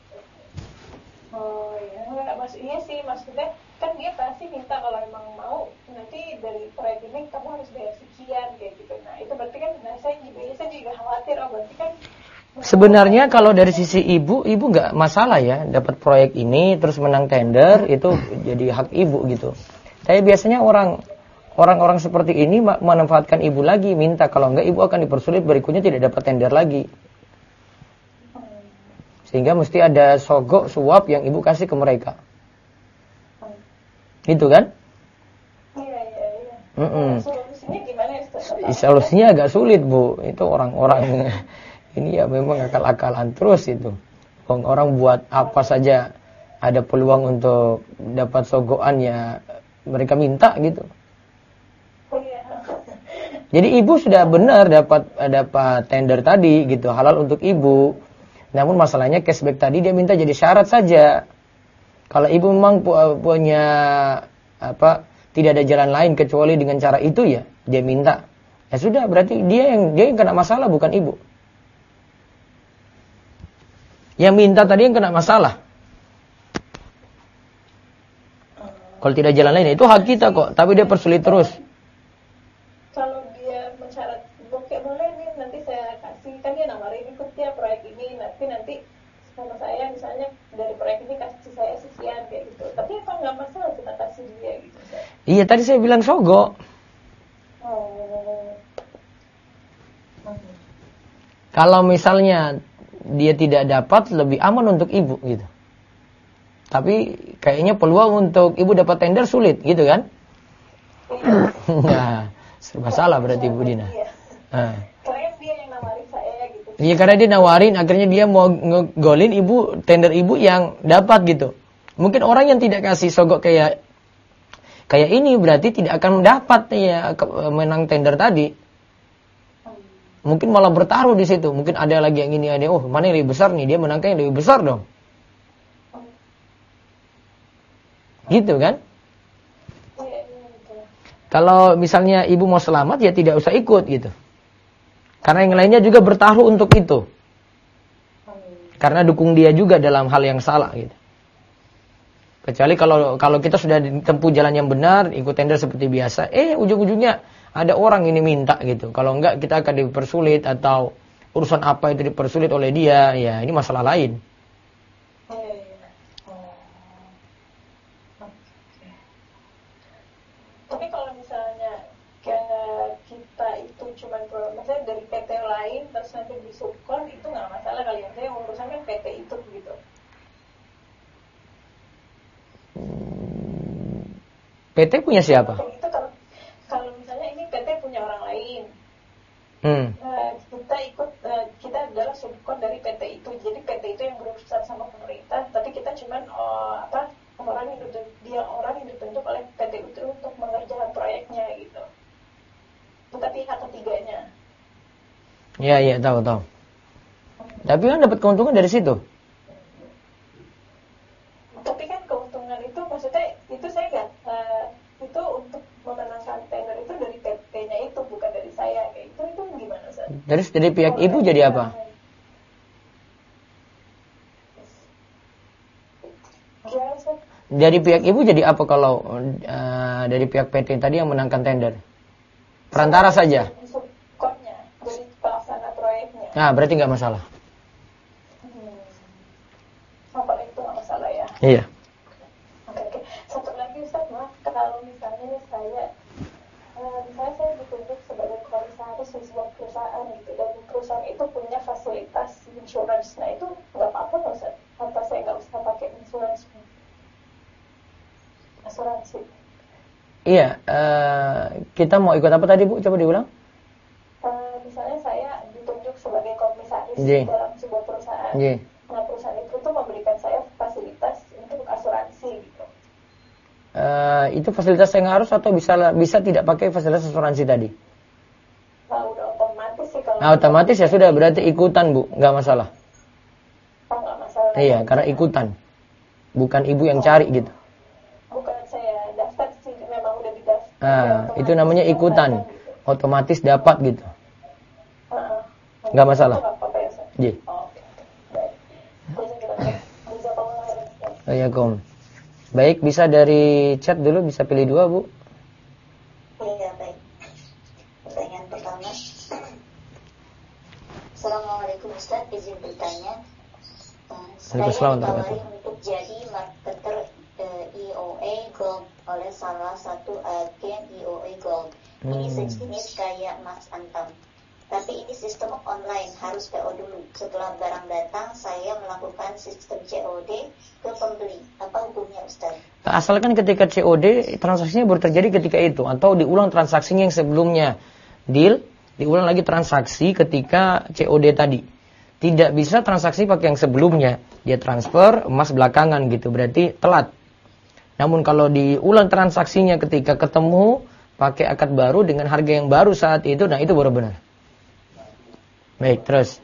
Oh iya, iya sih, maksudnya kan dia pasti minta kalau emang mau nanti dari proyek ini kamu harus bayar sekian kayak gitu. Nah itu berarti kan saya juga khawatir, berarti kan.
Sebenarnya kalau dari sisi ibu nggak masalah ya dapat proyek ini terus menang tender, itu jadi hak ibu gitu. Tapi biasanya orang-orang seperti ini memanfaatkan ibu lagi, minta kalau enggak ibu akan dipersulit berikutnya tidak dapat tender lagi. Sehingga mesti ada sogok suap yang ibu kasih ke mereka. Gitu kan?
Iya. Solusinya gimana ya?
Solusinya agak sulit, Bu. Itu orang-orang ini ya memang akal-akalan terus itu. Orang buat apa saja ada peluang untuk dapat sogokan ya mereka minta gitu. Jadi ibu sudah benar dapat tender tadi gitu, halal untuk ibu. Namun masalahnya cashback tadi dia minta jadi syarat saja. Kalau ibu memang punya tidak ada jalan lain kecuali dengan cara itu ya, dia minta. Ya sudah, berarti dia yang kena masalah bukan ibu. Yang minta tadi yang kena masalah. Kalau tidak jalan lain itu hak kita kok, tapi dia persulit terus.
Kalau dia mensyarat, boleh nih nanti saya kasih, kan dia nawarin ikut dia proyek ini, nanti sama saya misalnya dari proyek ini kasih saya sekian kayak gitu. Tapi apa nggak masalah kita kasih dia gitu?
Iya tadi saya bilang sogok. Kalau misalnya dia tidak dapat, lebih aman untuk ibu gitu. Tapi kayaknya peluang untuk ibu dapat tender sulit gitu kan? Nah, serba salah berarti Bu Dina.
Karena dia yang nawarin saya gitu.
Iya, karena dia nawarin, akhirnya dia mau ngegolin ibu, tender ibu yang dapat gitu. Mungkin orang yang tidak kasih sogok kayak ini berarti tidak akan mendapat ya menang tender tadi. Mungkin malah bertaruh di situ. Mungkin ada lagi yang ini, ada mana yang lebih besar nih, dia menangkan yang lebih besar dong. Gitu kan? Kalau misalnya ibu mau selamat ya tidak usah ikut gitu. Karena yang lainnya juga bertaruh untuk itu. Karena dukung dia juga dalam hal yang salah gitu. Kecuali kalau kita sudah ditempuh jalan yang benar, ikut tender seperti biasa, ujung-ujungnya ada orang ini minta gitu. Kalau enggak kita akan dipersulit atau urusan apa itu dipersulit oleh dia, ya ini masalah lain.
Tapi kalau misalnya kita itu cuma misalnya dari PT lain terus nanti di subkon itu nggak masalah kali ya. Saya urusan kan PT itu gitu.
PT punya siapa?
Itu kalau misalnya ini PT punya orang lain, kita ikut, kita adalah subkon dari PT itu. Jadi PT itu yang berurusan sama pemerintah, tapi kita cuman orang yang ditunjuk oleh PT itu untuk mengerjakan proyeknya gitu. Bukan pihak ketiganya.
Iya tahu. Tapi kan dapat keuntungan dari situ.
Tapi kan keuntungan itu maksudnya itu saya nggak itu untuk memenangkan tender itu dari PT-nya itu bukan dari saya kayak itu gimana Ustaz?
Terus dari pihak ibu jadi apa? Dari pihak ibu jadi apa kalau dari pihak PT tadi yang menangkan tender? Perantara saja.
Subkonnya, dari pelaksana proyeknya.
Nah, berarti nggak masalah.
Apa itu nggak masalah ya?
Iya.
Oke. Satu lagi Ustaz, kalau misalnya saya ditunjuk sebagai komisaris di sebuah perusahaan gitu, dan perusahaan itu punya fasilitas insurance, nah itu nggak apa-apa nggak Ustaz? Apa saya nggak usah pakai asuransi?
Iya, kita mau ikut apa tadi Bu? Coba diulang.
Misalnya saya ditunjuk sebagai komisaris dalam sebuah perusahaan. Nah perusahaan itu tuh memberikan saya fasilitas untuk asuransi gitu.
Itu fasilitas yang harus atau bisa tidak pakai fasilitas asuransi tadi?
Nah udah otomatis sih kalau.
Nah otomatis ya sudah, berarti ikutan Bu, nggak masalah.
Oh nggak masalah.
Iya, karena ikutan, bukan ibu yang cari gitu.
Bukan saya daftar sih, memang udah didaftar.
Nah itu namanya ikutan, otomatis dapat gitu. Nggak masalah. Iya. Baik, bisa dari chat dulu, bisa pilih 2 Bu.
Iya, baik. Pertanyaan pertama. Assalamualaikum Ustaz, izin bertanya. Saya ditawari untuk jadi marketer EOA Gold oleh salah satu agen EOA Gold. Ini sejenis kayak Mas Antam. Tapi ini sistem online, harus PO dulu. Setelah barang datang, saya melakukan sistem COD ke pembeli. Apa hukumnya Ustaz?
Asalkan ketika COD, transaksinya baru terjadi ketika itu. Atau diulang transaksinya yang sebelumnya. Diulang lagi transaksi ketika COD tadi. Tidak bisa transaksi pakai yang sebelumnya. Dia transfer, emas belakangan gitu. Berarti telat. Namun kalau diulang transaksinya ketika ketemu, pakai akad baru dengan harga yang baru saat itu, nah itu baru benar. Baik, terus.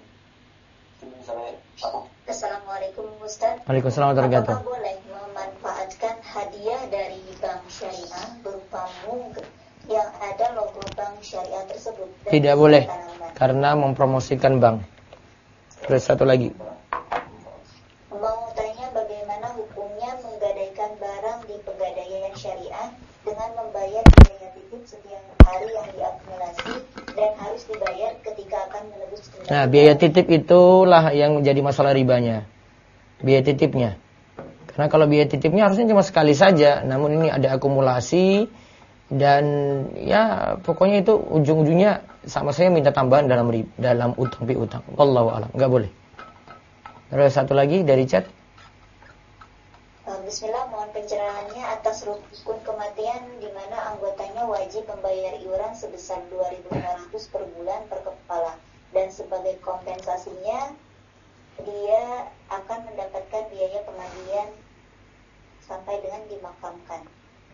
Assalamualaikum Ustaz.
Waalaikumsalam warahmatullahi wabarakatuh.
Apakah boleh memanfaatkan hadiah dari bank syariah berupa mug yang ada logo bank syariah tersebut?
Tidak boleh, karena mempromosikan bank. Terus satu lagi.
Mau tanya bagaimana hukumnya menggadaikan barang di pegadaian syariah dengan membayar biaya titip setiap hari yang diakumulasi dan harus dibayar ketika akan menebus kendaraan.
Nah, biaya titip itulah yang menjadi masalah ribanya. Biaya titipnya. Karena kalau biaya titipnya harusnya cuma sekali saja, namun ini ada akumulasi dan ya pokoknya itu ujung-ujungnya sama saya minta tambahan dalam utang piutang. Wallahu a'lam, enggak boleh. Terus satu lagi dari chat.
Bismillah, mohon pencerahannya atas rukun kematian di mana anggotanya wajib membayar iuran sebesar 2.500 per bulan per kepala, dan sebagai kompensasinya dia akan mendapatkan biaya pemandian sampai dengan dimakamkan.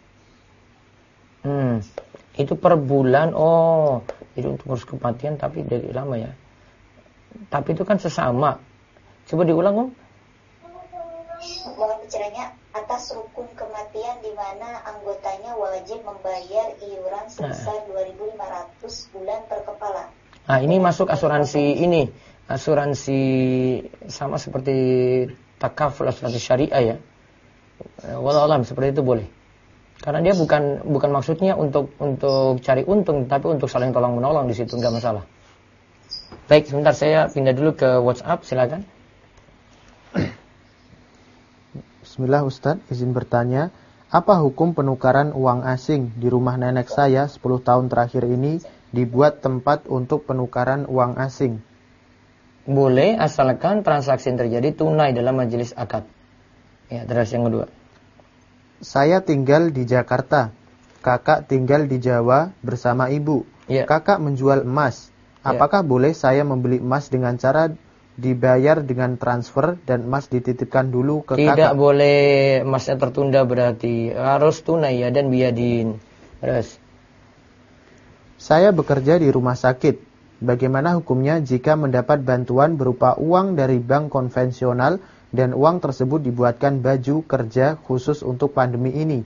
Itu per bulan. Oh, itu untuk ngurus kematian tapi dari lama ya. Tapi itu kan sesama. Coba diulang, Om.
Mohon pencerahannya atas rukun kematian di mana anggotanya wajib membayar iuran sebesar 2.500 bulan per kepala.
Nah, ini masuk asuransi ini. Asuransi sama seperti takaful, asuransi syariah ya. Wallahu a'lam, seperti itu boleh. Karena dia bukan maksudnya untuk cari untung, tapi untuk saling tolong menolong di situ, enggak masalah. Baik, sebentar saya pindah dulu ke WhatsApp, silakan.
Bismillah Ustadz, izin bertanya, apa hukum penukaran uang asing? Di rumah nenek saya 10 tahun terakhir ini dibuat tempat untuk penukaran uang asing.
Boleh, asalkan transaksi yang terjadi tunai dalam majelis akad. Ya, terus yang kedua.
Saya tinggal di Jakarta, kakak tinggal di Jawa bersama ibu.
Ya.
Kakak menjual emas. Apakah boleh saya membeli emas dengan cara dibayar dengan transfer dan emas dititipkan dulu ke kakak?
Tidak boleh, emasnya tertunda berarti harus tunai ya, dan biadin. Terus.
Saya bekerja di rumah sakit. Bagaimana hukumnya jika mendapat bantuan berupa uang dari bank konvensional dan uang tersebut dibuatkan baju kerja khusus untuk pandemi ini?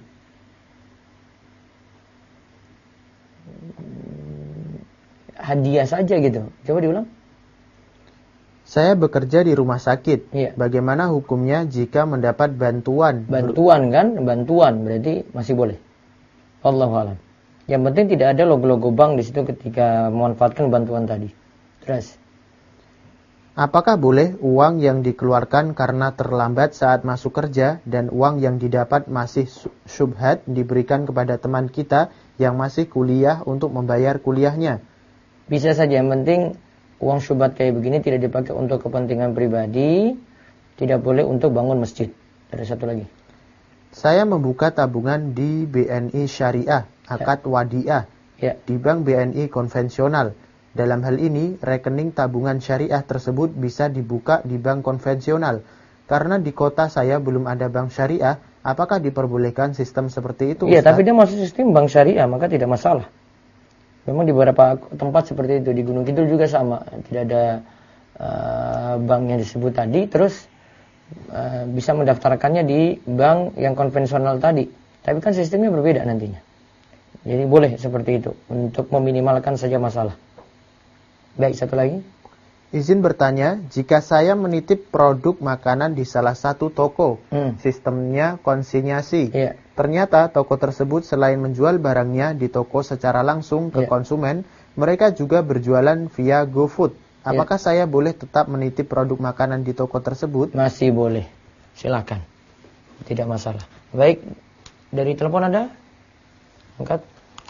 Hadiah saja gitu. Coba diulang.
Saya bekerja di rumah sakit.
Iya.
Bagaimana hukumnya jika mendapat bantuan?
Bantuan kan? Bantuan berarti masih boleh. Wallahu a'lam. Yang penting tidak ada logo-logo bank di situ ketika memanfaatkan bantuan tadi. Terus.
Apakah boleh uang yang dikeluarkan karena terlambat saat masuk kerja dan uang yang didapat masih syubhat diberikan kepada teman kita yang masih kuliah untuk membayar kuliahnya?
Bisa saja, yang penting uang syubhat kayak begini tidak dipakai untuk kepentingan pribadi, tidak boleh untuk bangun masjid. Ada satu lagi.
Saya membuka tabungan di BNI Syariah, akad wadiah, di bank BNI konvensional. Dalam hal ini, rekening tabungan syariah tersebut bisa dibuka di bank konvensional. Karena di kota saya belum ada bank syariah, apakah diperbolehkan sistem seperti itu?
Iya, tapi dia masuk sistem bank syariah, maka tidak masalah. Memang di beberapa tempat seperti itu, di Gunung Kidul juga sama, tidak ada bank yang disebut tadi, terus bisa mendaftarkannya di bank yang konvensional tadi. Tapi kan sistemnya berbeda nantinya. Jadi boleh seperti itu, untuk meminimalkan saja masalah. Baik, satu lagi.
Izin bertanya, jika saya menitip produk makanan di salah satu toko, sistemnya konsinyasi.
Iya.
Ternyata toko tersebut selain menjual barangnya di toko secara langsung ke konsumen, mereka juga berjualan via GoFood. Apakah saya boleh tetap menitip produk makanan di toko tersebut?
Masih boleh. Silakan. Tidak masalah. Baik, dari telepon ada? Angkat.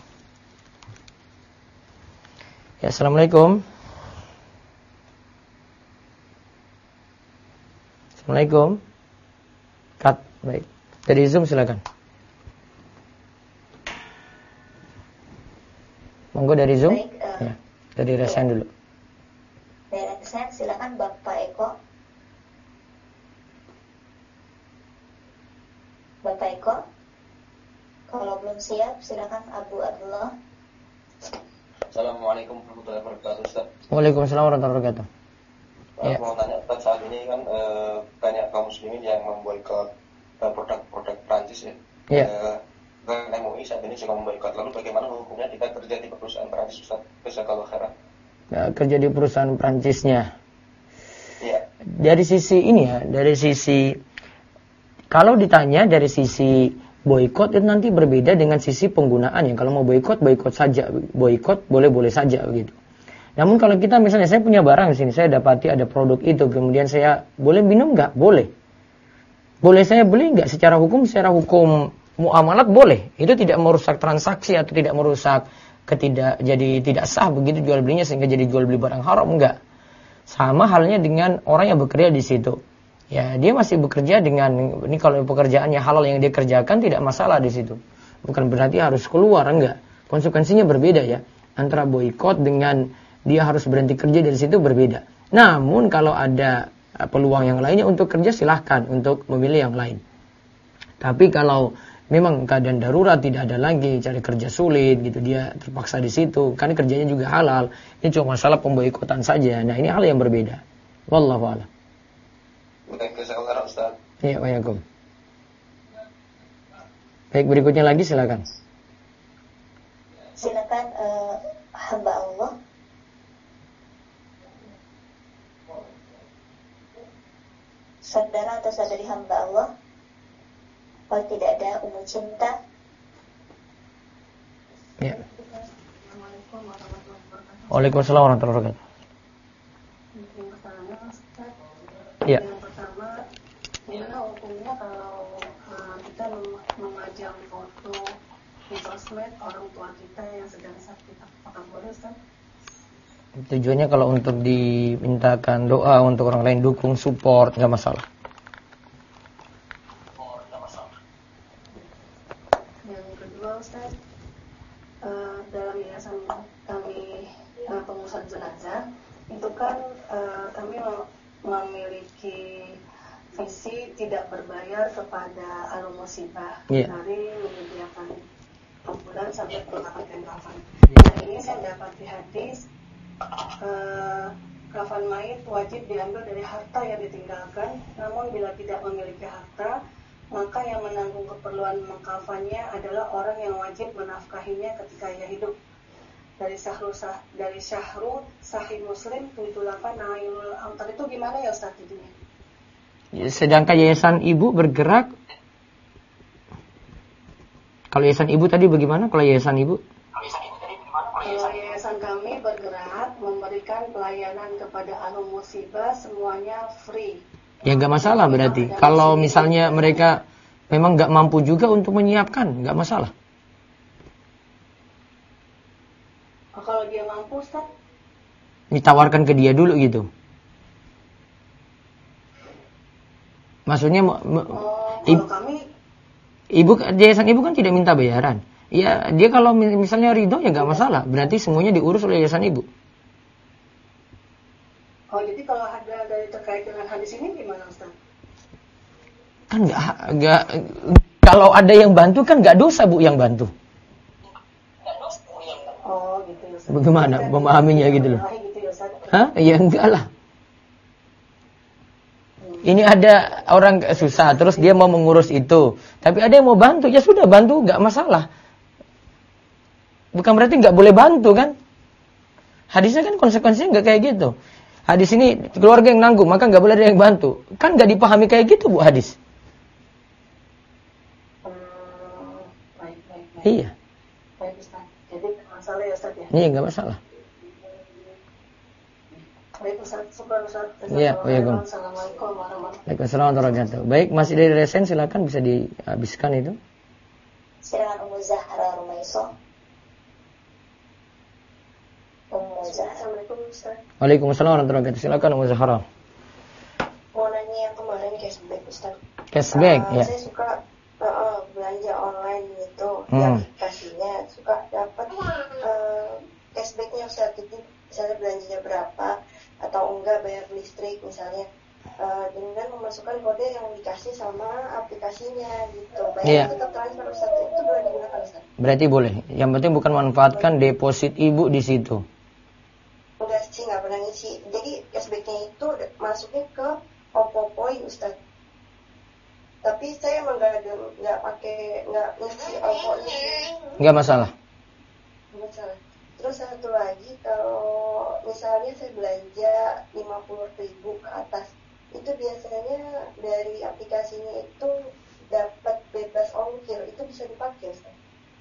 Ya, Assalamualaikum. Assalamualaikum. Cut. Baik. Dari Zoom silakan. Monggo dari Zoom.
Baik,
ya. Dari Resen dulu.
Dari Resen silakan Bapak Eko. Bapak Eko. Kalau belum siap silakan Abu Abdullah.
Assalamualaikum warahmatullahi wabarakatuh, Ustaz.
Waalaikumsalam warahmatullahi wabarakatuh.
Ya. Mau tanya, Ustaz, saat ini kan banyak kaum muslimin yang memboikot produk-produk Prancis ya.
Iya.
Kan MUI saat ini juga memboikot. Lalu bagaimana hukumnya jika kerja di perusahaan Prancis, Ustaz? Jazakallahu khairan.
Kerja di perusahaan Prancisnya.
Iya.
Dari sisi ini ya, dari sisi, kalau ditanya dari sisi boikot itu nanti berbeda dengan sisi penggunaannya. Kalau mau boikot saja, boikot boleh saja begitu. Namun kalau kita misalnya saya punya barang di sini, saya dapati ada produk itu, kemudian saya boleh minum nggak? Boleh. Boleh saya beli nggak? Secara hukum muamalat boleh. Itu tidak merusak transaksi atau tidak merusak jadi tidak sah begitu jual belinya sehingga jadi jual beli barang haram, enggak. Sama halnya dengan orang yang bekerja di situ. Ya, dia masih bekerja dengan ini, kalau pekerjaannya halal yang dia kerjakan tidak masalah di situ. Bukan berarti harus keluar, enggak. Konsekuensinya berbeda ya. Antara boikot dengan dia harus berhenti kerja dari situ berbeda. Namun kalau ada peluang yang lainnya untuk kerja, silahkan untuk memilih yang lain. Tapi kalau memang keadaan darurat, tidak ada lagi, cari kerja sulit gitu, dia terpaksa di situ, kan kerjanya juga halal. Ini cuma masalah pemboikotan saja. Nah, ini hal yang berbeda. Wallahu a'lam.
Baik, jazakallahu Ustaz.
Iya, waalaikum. Baik, berikutnya lagi silakan.
Silakan hamba Allah. Saudara atau saudari hamba Allah. Kalau tidak ada umum cinta.
Ya. Waalaikumsalam warahmatullahi wabarakatuh. Ya.
Yang pertama, gimana hukumnya kalau kita memajang foto di sosmed orang tua kita yang sedang sakit, apakah boleh, Ustaz?
Tujuannya kalau untuk dimintakan doa untuk orang lain, dukung, support, nggak masalah.
Yang kedua, Ustaz, dalam yayasan kami pengusaha jenazah itu kan kami memiliki visi tidak berbayar kepada alum musibah dari menyediakan ambulan sampai mendapatkan kafan. Nah, ini saya dapat di hadis kafan mayit wajib diambil dari harta yang ditinggalkan, namun bila tidak memiliki harta, maka yang menanggung keperluan mengkafannya adalah orang yang wajib menafkahinya ketika ia hidup. Dari Syahrul Sahih Muslim 78 Nailul Autar, itu gimana ya Ustaz itunya?
Sedangkan yayasan ibu bergerak, kalau yayasan ibu tadi bagaimana? Kalau yayasan ibu?
Kalau yayasan kami bergerak memberikan pelayanan kepada alum musibah, semuanya free.
Ya nggak masalah berarti. Kalau misalnya mereka memang nggak mampu juga untuk menyiapkan, nggak masalah.
Kalau dia mampu, Ustaz?
Ditawarkan ke dia dulu gitu. Maksudnya
kalau kami
yayasan ibu kan tidak minta bayaran. Ya, dia kalau misalnya ridho ya nggak masalah. Berarti semuanya diurus oleh yayasan ibu.
Oh, jadi kalau ada dari terkait dengan hadis ini gimana, Ustaz?
Kan nggak kalau ada yang bantu kan nggak dosa Bu yang bantu.
Oh, gitu ya, Ustaz.
Bagaimana memahaminya gitu loh?
Gitu ya, Ustaz.
Hah? Ya enggak lah. Ini ada orang susah, terus dia mau mengurus itu. Tapi ada yang mau bantu, ya sudah bantu, nggak masalah. Bukan berarti nggak boleh bantu kan? Hadisnya kan konsekuensinya nggak kayak gitu. Hadis ini keluarga yang nanggung, maka nggak boleh ada yang bantu. Kan nggak dipahami kayak gitu Bu hadis.
Baik.
Iya.
Baik, Ustaz. Jadi masalah ya, Ustaz ya?
Iya nggak masalah.
Baik, Ustaz. Syukur, Ustaz.
Iya, waalaikumsalam.
Assalamualaikum warahmatullahi
Waalaikumsalam warahmatullahi wabarakatuh. Baik, masih dari resen, silakan bisa dihabiskan itu.
Silakan Ummu Zahra Rumaiso. Ummu Zahra.
Assalamualaikum, Ustaz.
Waalaikumsalam warahmatullahi wabarakatuh. Silakan Ummu Zahra.
Mau nanya yang kemarin cashback, Ustaz.
Cashback, ya.
Saya suka belanja online gitu, di aplikasinya suka dapat cashbacknya Ustaz. Jadi misalnya belanjanya berapa atau enggak bayar listrik misalnya, dengan memasukkan kode yang dikasih sama aplikasinya gitu. Bayar tetap transfer Ustaz. Itu boleh digunakan Ustaz?
Berarti boleh. Yang penting bukan manfaatkan deposit ibu di situ.
Enggak sih, nggak pernah ngisi. Jadi cashbacknya itu masuknya ke Oppo Point Ustaz. Tapi saya emang nggak ngisi Oppo-nya.
Nggak masalah.
Nggak salah. Terus satu lagi, kalau misalnya saya belanja 50.000 ke atas, itu biasanya dari aplikasinya itu dapat bebas ongkir, itu bisa dipakai Ustaz?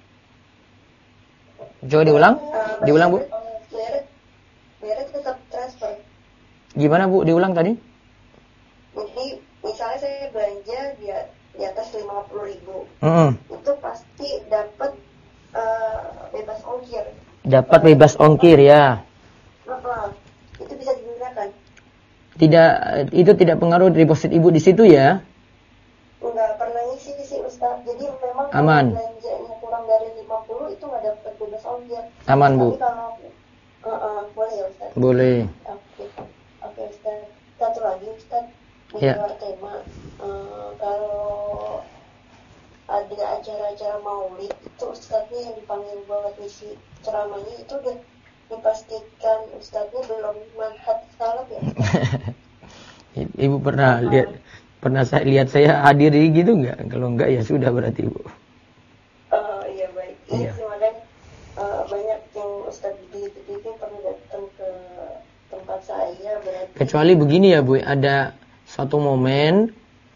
Coba diulang? Diulang Bu?
Bayarnya tetap transfer.
Gimana Bu? Diulang tadi?
Jadi misalnya saya belanja di atas 50.000, itu pasti dapat bebas ongkir.
Dapat bebas ongkir ya.
Itu bisa digunakan?
Tidak, itu tidak pengaruh deposit ibu di situ ya?
Enggak pernah ngisi sih Ustaz. Jadi memang
Aman.
kalau belanjanya kurang dari 50 itu nggak dapat bebas ongkir.
Aman, Bu.
Tapi kalau boleh ya Ustaz?
Boleh.
Oke Ustaz. Satu lagi Ustaz, di
Ya.
luar tema. Kalau ada acara-acara maulid itu Ustaznya yang dipanggil buat ngisi ceramahnya itu udah dipastikan Ustaznya belum madhab salaf ya Ustaz?
Ibu pernah saya lihat saya hadiri gitu nggak? Kalau nggak ya sudah berarti Ibu.
Iya baik.
Iya.
Terima kasih. Banyak yang Ustaz di TV pernah datang ke tempat saya berarti.
Kecuali begini ya Bu, ada suatu momen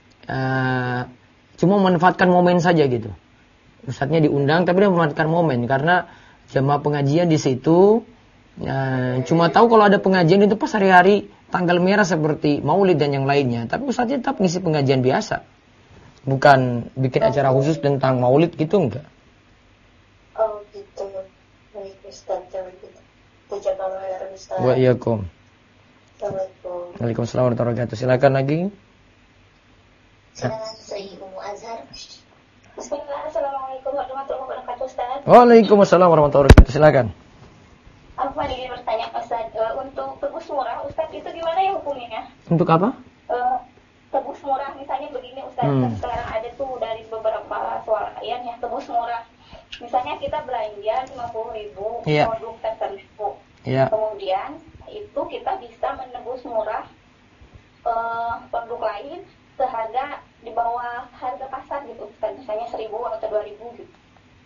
cuma memanfaatkan momen saja gitu. Ustadznya diundang tapi dia memanfaatkan momen karena jamaah pengajian di situ cuma tahu kalau ada pengajian itu pas hari-hari tanggal merah seperti maulid dan yang lainnya. Tapi ustadznya tetap ngisi pengajian biasa. Bukan bikin acara khusus tentang maulid gitu enggak.
Oh gitu. Baik Ustaz, kalau gitu. Jazakallahu khairan Ustaz.
Waalaikumsalam.
Assalamualaikum.
Waalaikumsalam warahmatullahi wabarakatuh. Silakan lagi.
Silakan Sri Umu Azhar.
Bismillah, Assalamualaikum warahmatullahi wabarakatuh Ustaz.
Waalaikumsalam warahmatullahi wabarakatuh. Silakan.
Aku ingin bertanya Ustaz, untuk tebus murah Ustaz itu gimana ya hukumnya?
Untuk apa?
Tebus murah misalnya begini Ustaz, sekarang ada tuh dari beberapa swalayan ya tebus murah. Misalnya kita belanja 50.000
Iya.
produk tertentu.
Iya.
Kemudian itu kita bisa menebus murah produk lain seharga di bawah harga pasar gitu Ustaz, misalnya 1.000 atau 2.000 gitu.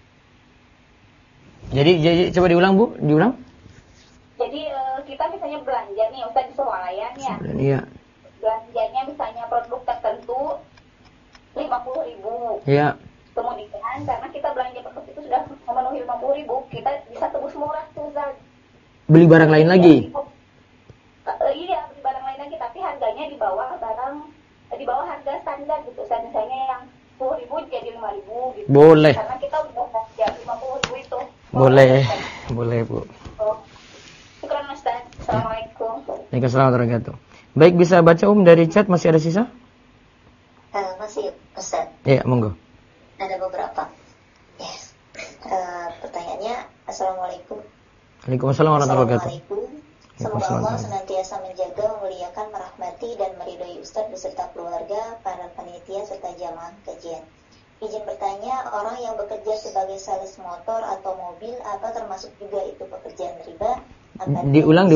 Jadi coba diulang Bu, diulang.
Jadi kita misalnya belanja nih Ustaz di swalayan ya.
Iya.
Belanjanya misalnya produk tertentu 50.000.
Iya.
Kemudian karena kita belanja produk itu sudah memenuhi 50.000, kita bisa tebus murah tuh Ustaz.
Beli barang lain lagi.
Iya, beli barang lain lagi tapi harganya di bawah harga standar gitu Ustaz. Misalnya yang 10.000 jadi 5.000 gitu.
Boleh.
Karena kita udah belanja 50.000 itu.
Boleh. Boleh Bu.
Syukran Ustaz. Assalamualaikum.
Waalaikumsalam warahmatullahi wabarakatuh. Baik, bisa baca dari chat, masih ada sisa?
Masih Ustaz.
Iya, monggo.
Ada beberapa. Yes. Pertanyaannya, Assalamualaikum.
Waalaikumsalam warahmatullahi wabarakatuh.
Assalamualaikum. Semoga Allah senantiasa menjaga, memuliakan, merahmati, dan meridhoi Ustaz beserta keluarga, para panitia, serta jamaah kajian. Izin bertanya, orang yang bekerja sebagai sales motor atau mobil, apa termasuk juga itu pekerjaan riba?
Diulang.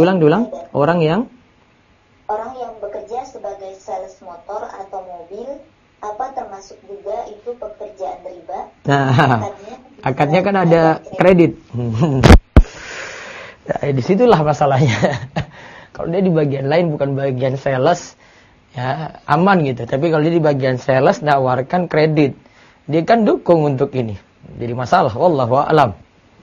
Orang yang bekerja sebagai sales motor atau mobil, apa termasuk juga itu pekerjaan riba?
Nah, akadnya kan ada kredit. Nah, disitulah masalahnya. Kalau dia di bagian lain bukan bagian sales, ya aman gitu. Tapi kalau dia di bagian sales nawarkan kredit, dia kan dukung untuk ini. Jadi masalah. Wallahu a'lam.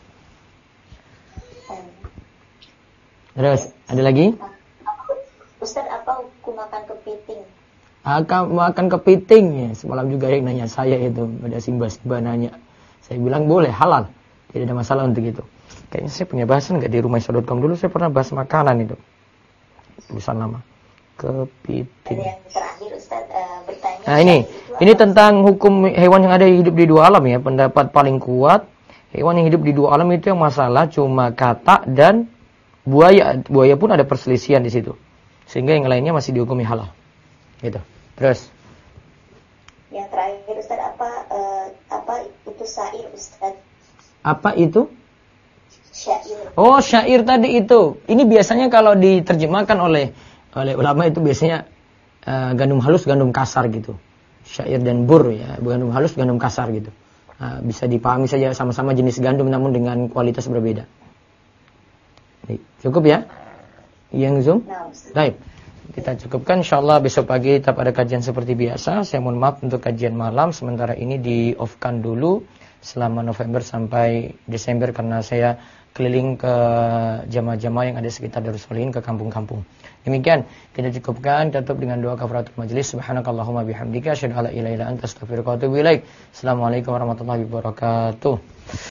Terus ada lagi?
Ustaz, apa hukum makan kepiting?
Makan kepiting ya. Semalam juga yang nanya saya itu, ada simba nanya. Saya bilang boleh, halal. Tidak ada masalah untuk itu. Kayaknya saya punya bahasan nggak di rumah.com dulu, saya pernah bahas makanan itu. Tulisan lama. Kepiting.
Ada yang terakhir Ustaz bertanya.
Nah ini tentang hukum hewan yang ada hidup di dua alam ya. Pendapat paling kuat, hewan yang hidup di dua alam itu yang masalah cuma katak dan buaya. Buaya pun ada perselisihan di situ. Sehingga yang lainnya masih dihukumi halal. Gitu. Terus.
Yang terakhir Ustaz, apa itu syair Ustaz?
Apa itu?
Syair.
Oh, syair tadi itu. Ini biasanya kalau diterjemahkan oleh ulama itu biasanya gandum halus, gandum kasar gitu. Syair dan bur ya, gandum halus, gandum kasar gitu. Bisa dipahami saja sama-sama jenis gandum namun dengan kualitas berbeda. Cukup ya? Yang Zoom? Baik. Kita cukupkan, insyaallah besok pagi tetap ada kajian seperti biasa. Saya mohon maaf untuk kajian malam, sementara ini di-off-kan dulu selama November sampai Desember karena saya keliling ke jamaah-jamaah yang ada sekitar Darus Solihin, ke kampung-kampung. Demikian, kita cukupkan, tutup dengan doa kafaratul majelis. Subhanakallahumma bihamdika asyhadu an la ilaha illa anta astaghfiruka wa atubu ilaik. Assalamualaikum warahmatullahi wabarakatuh.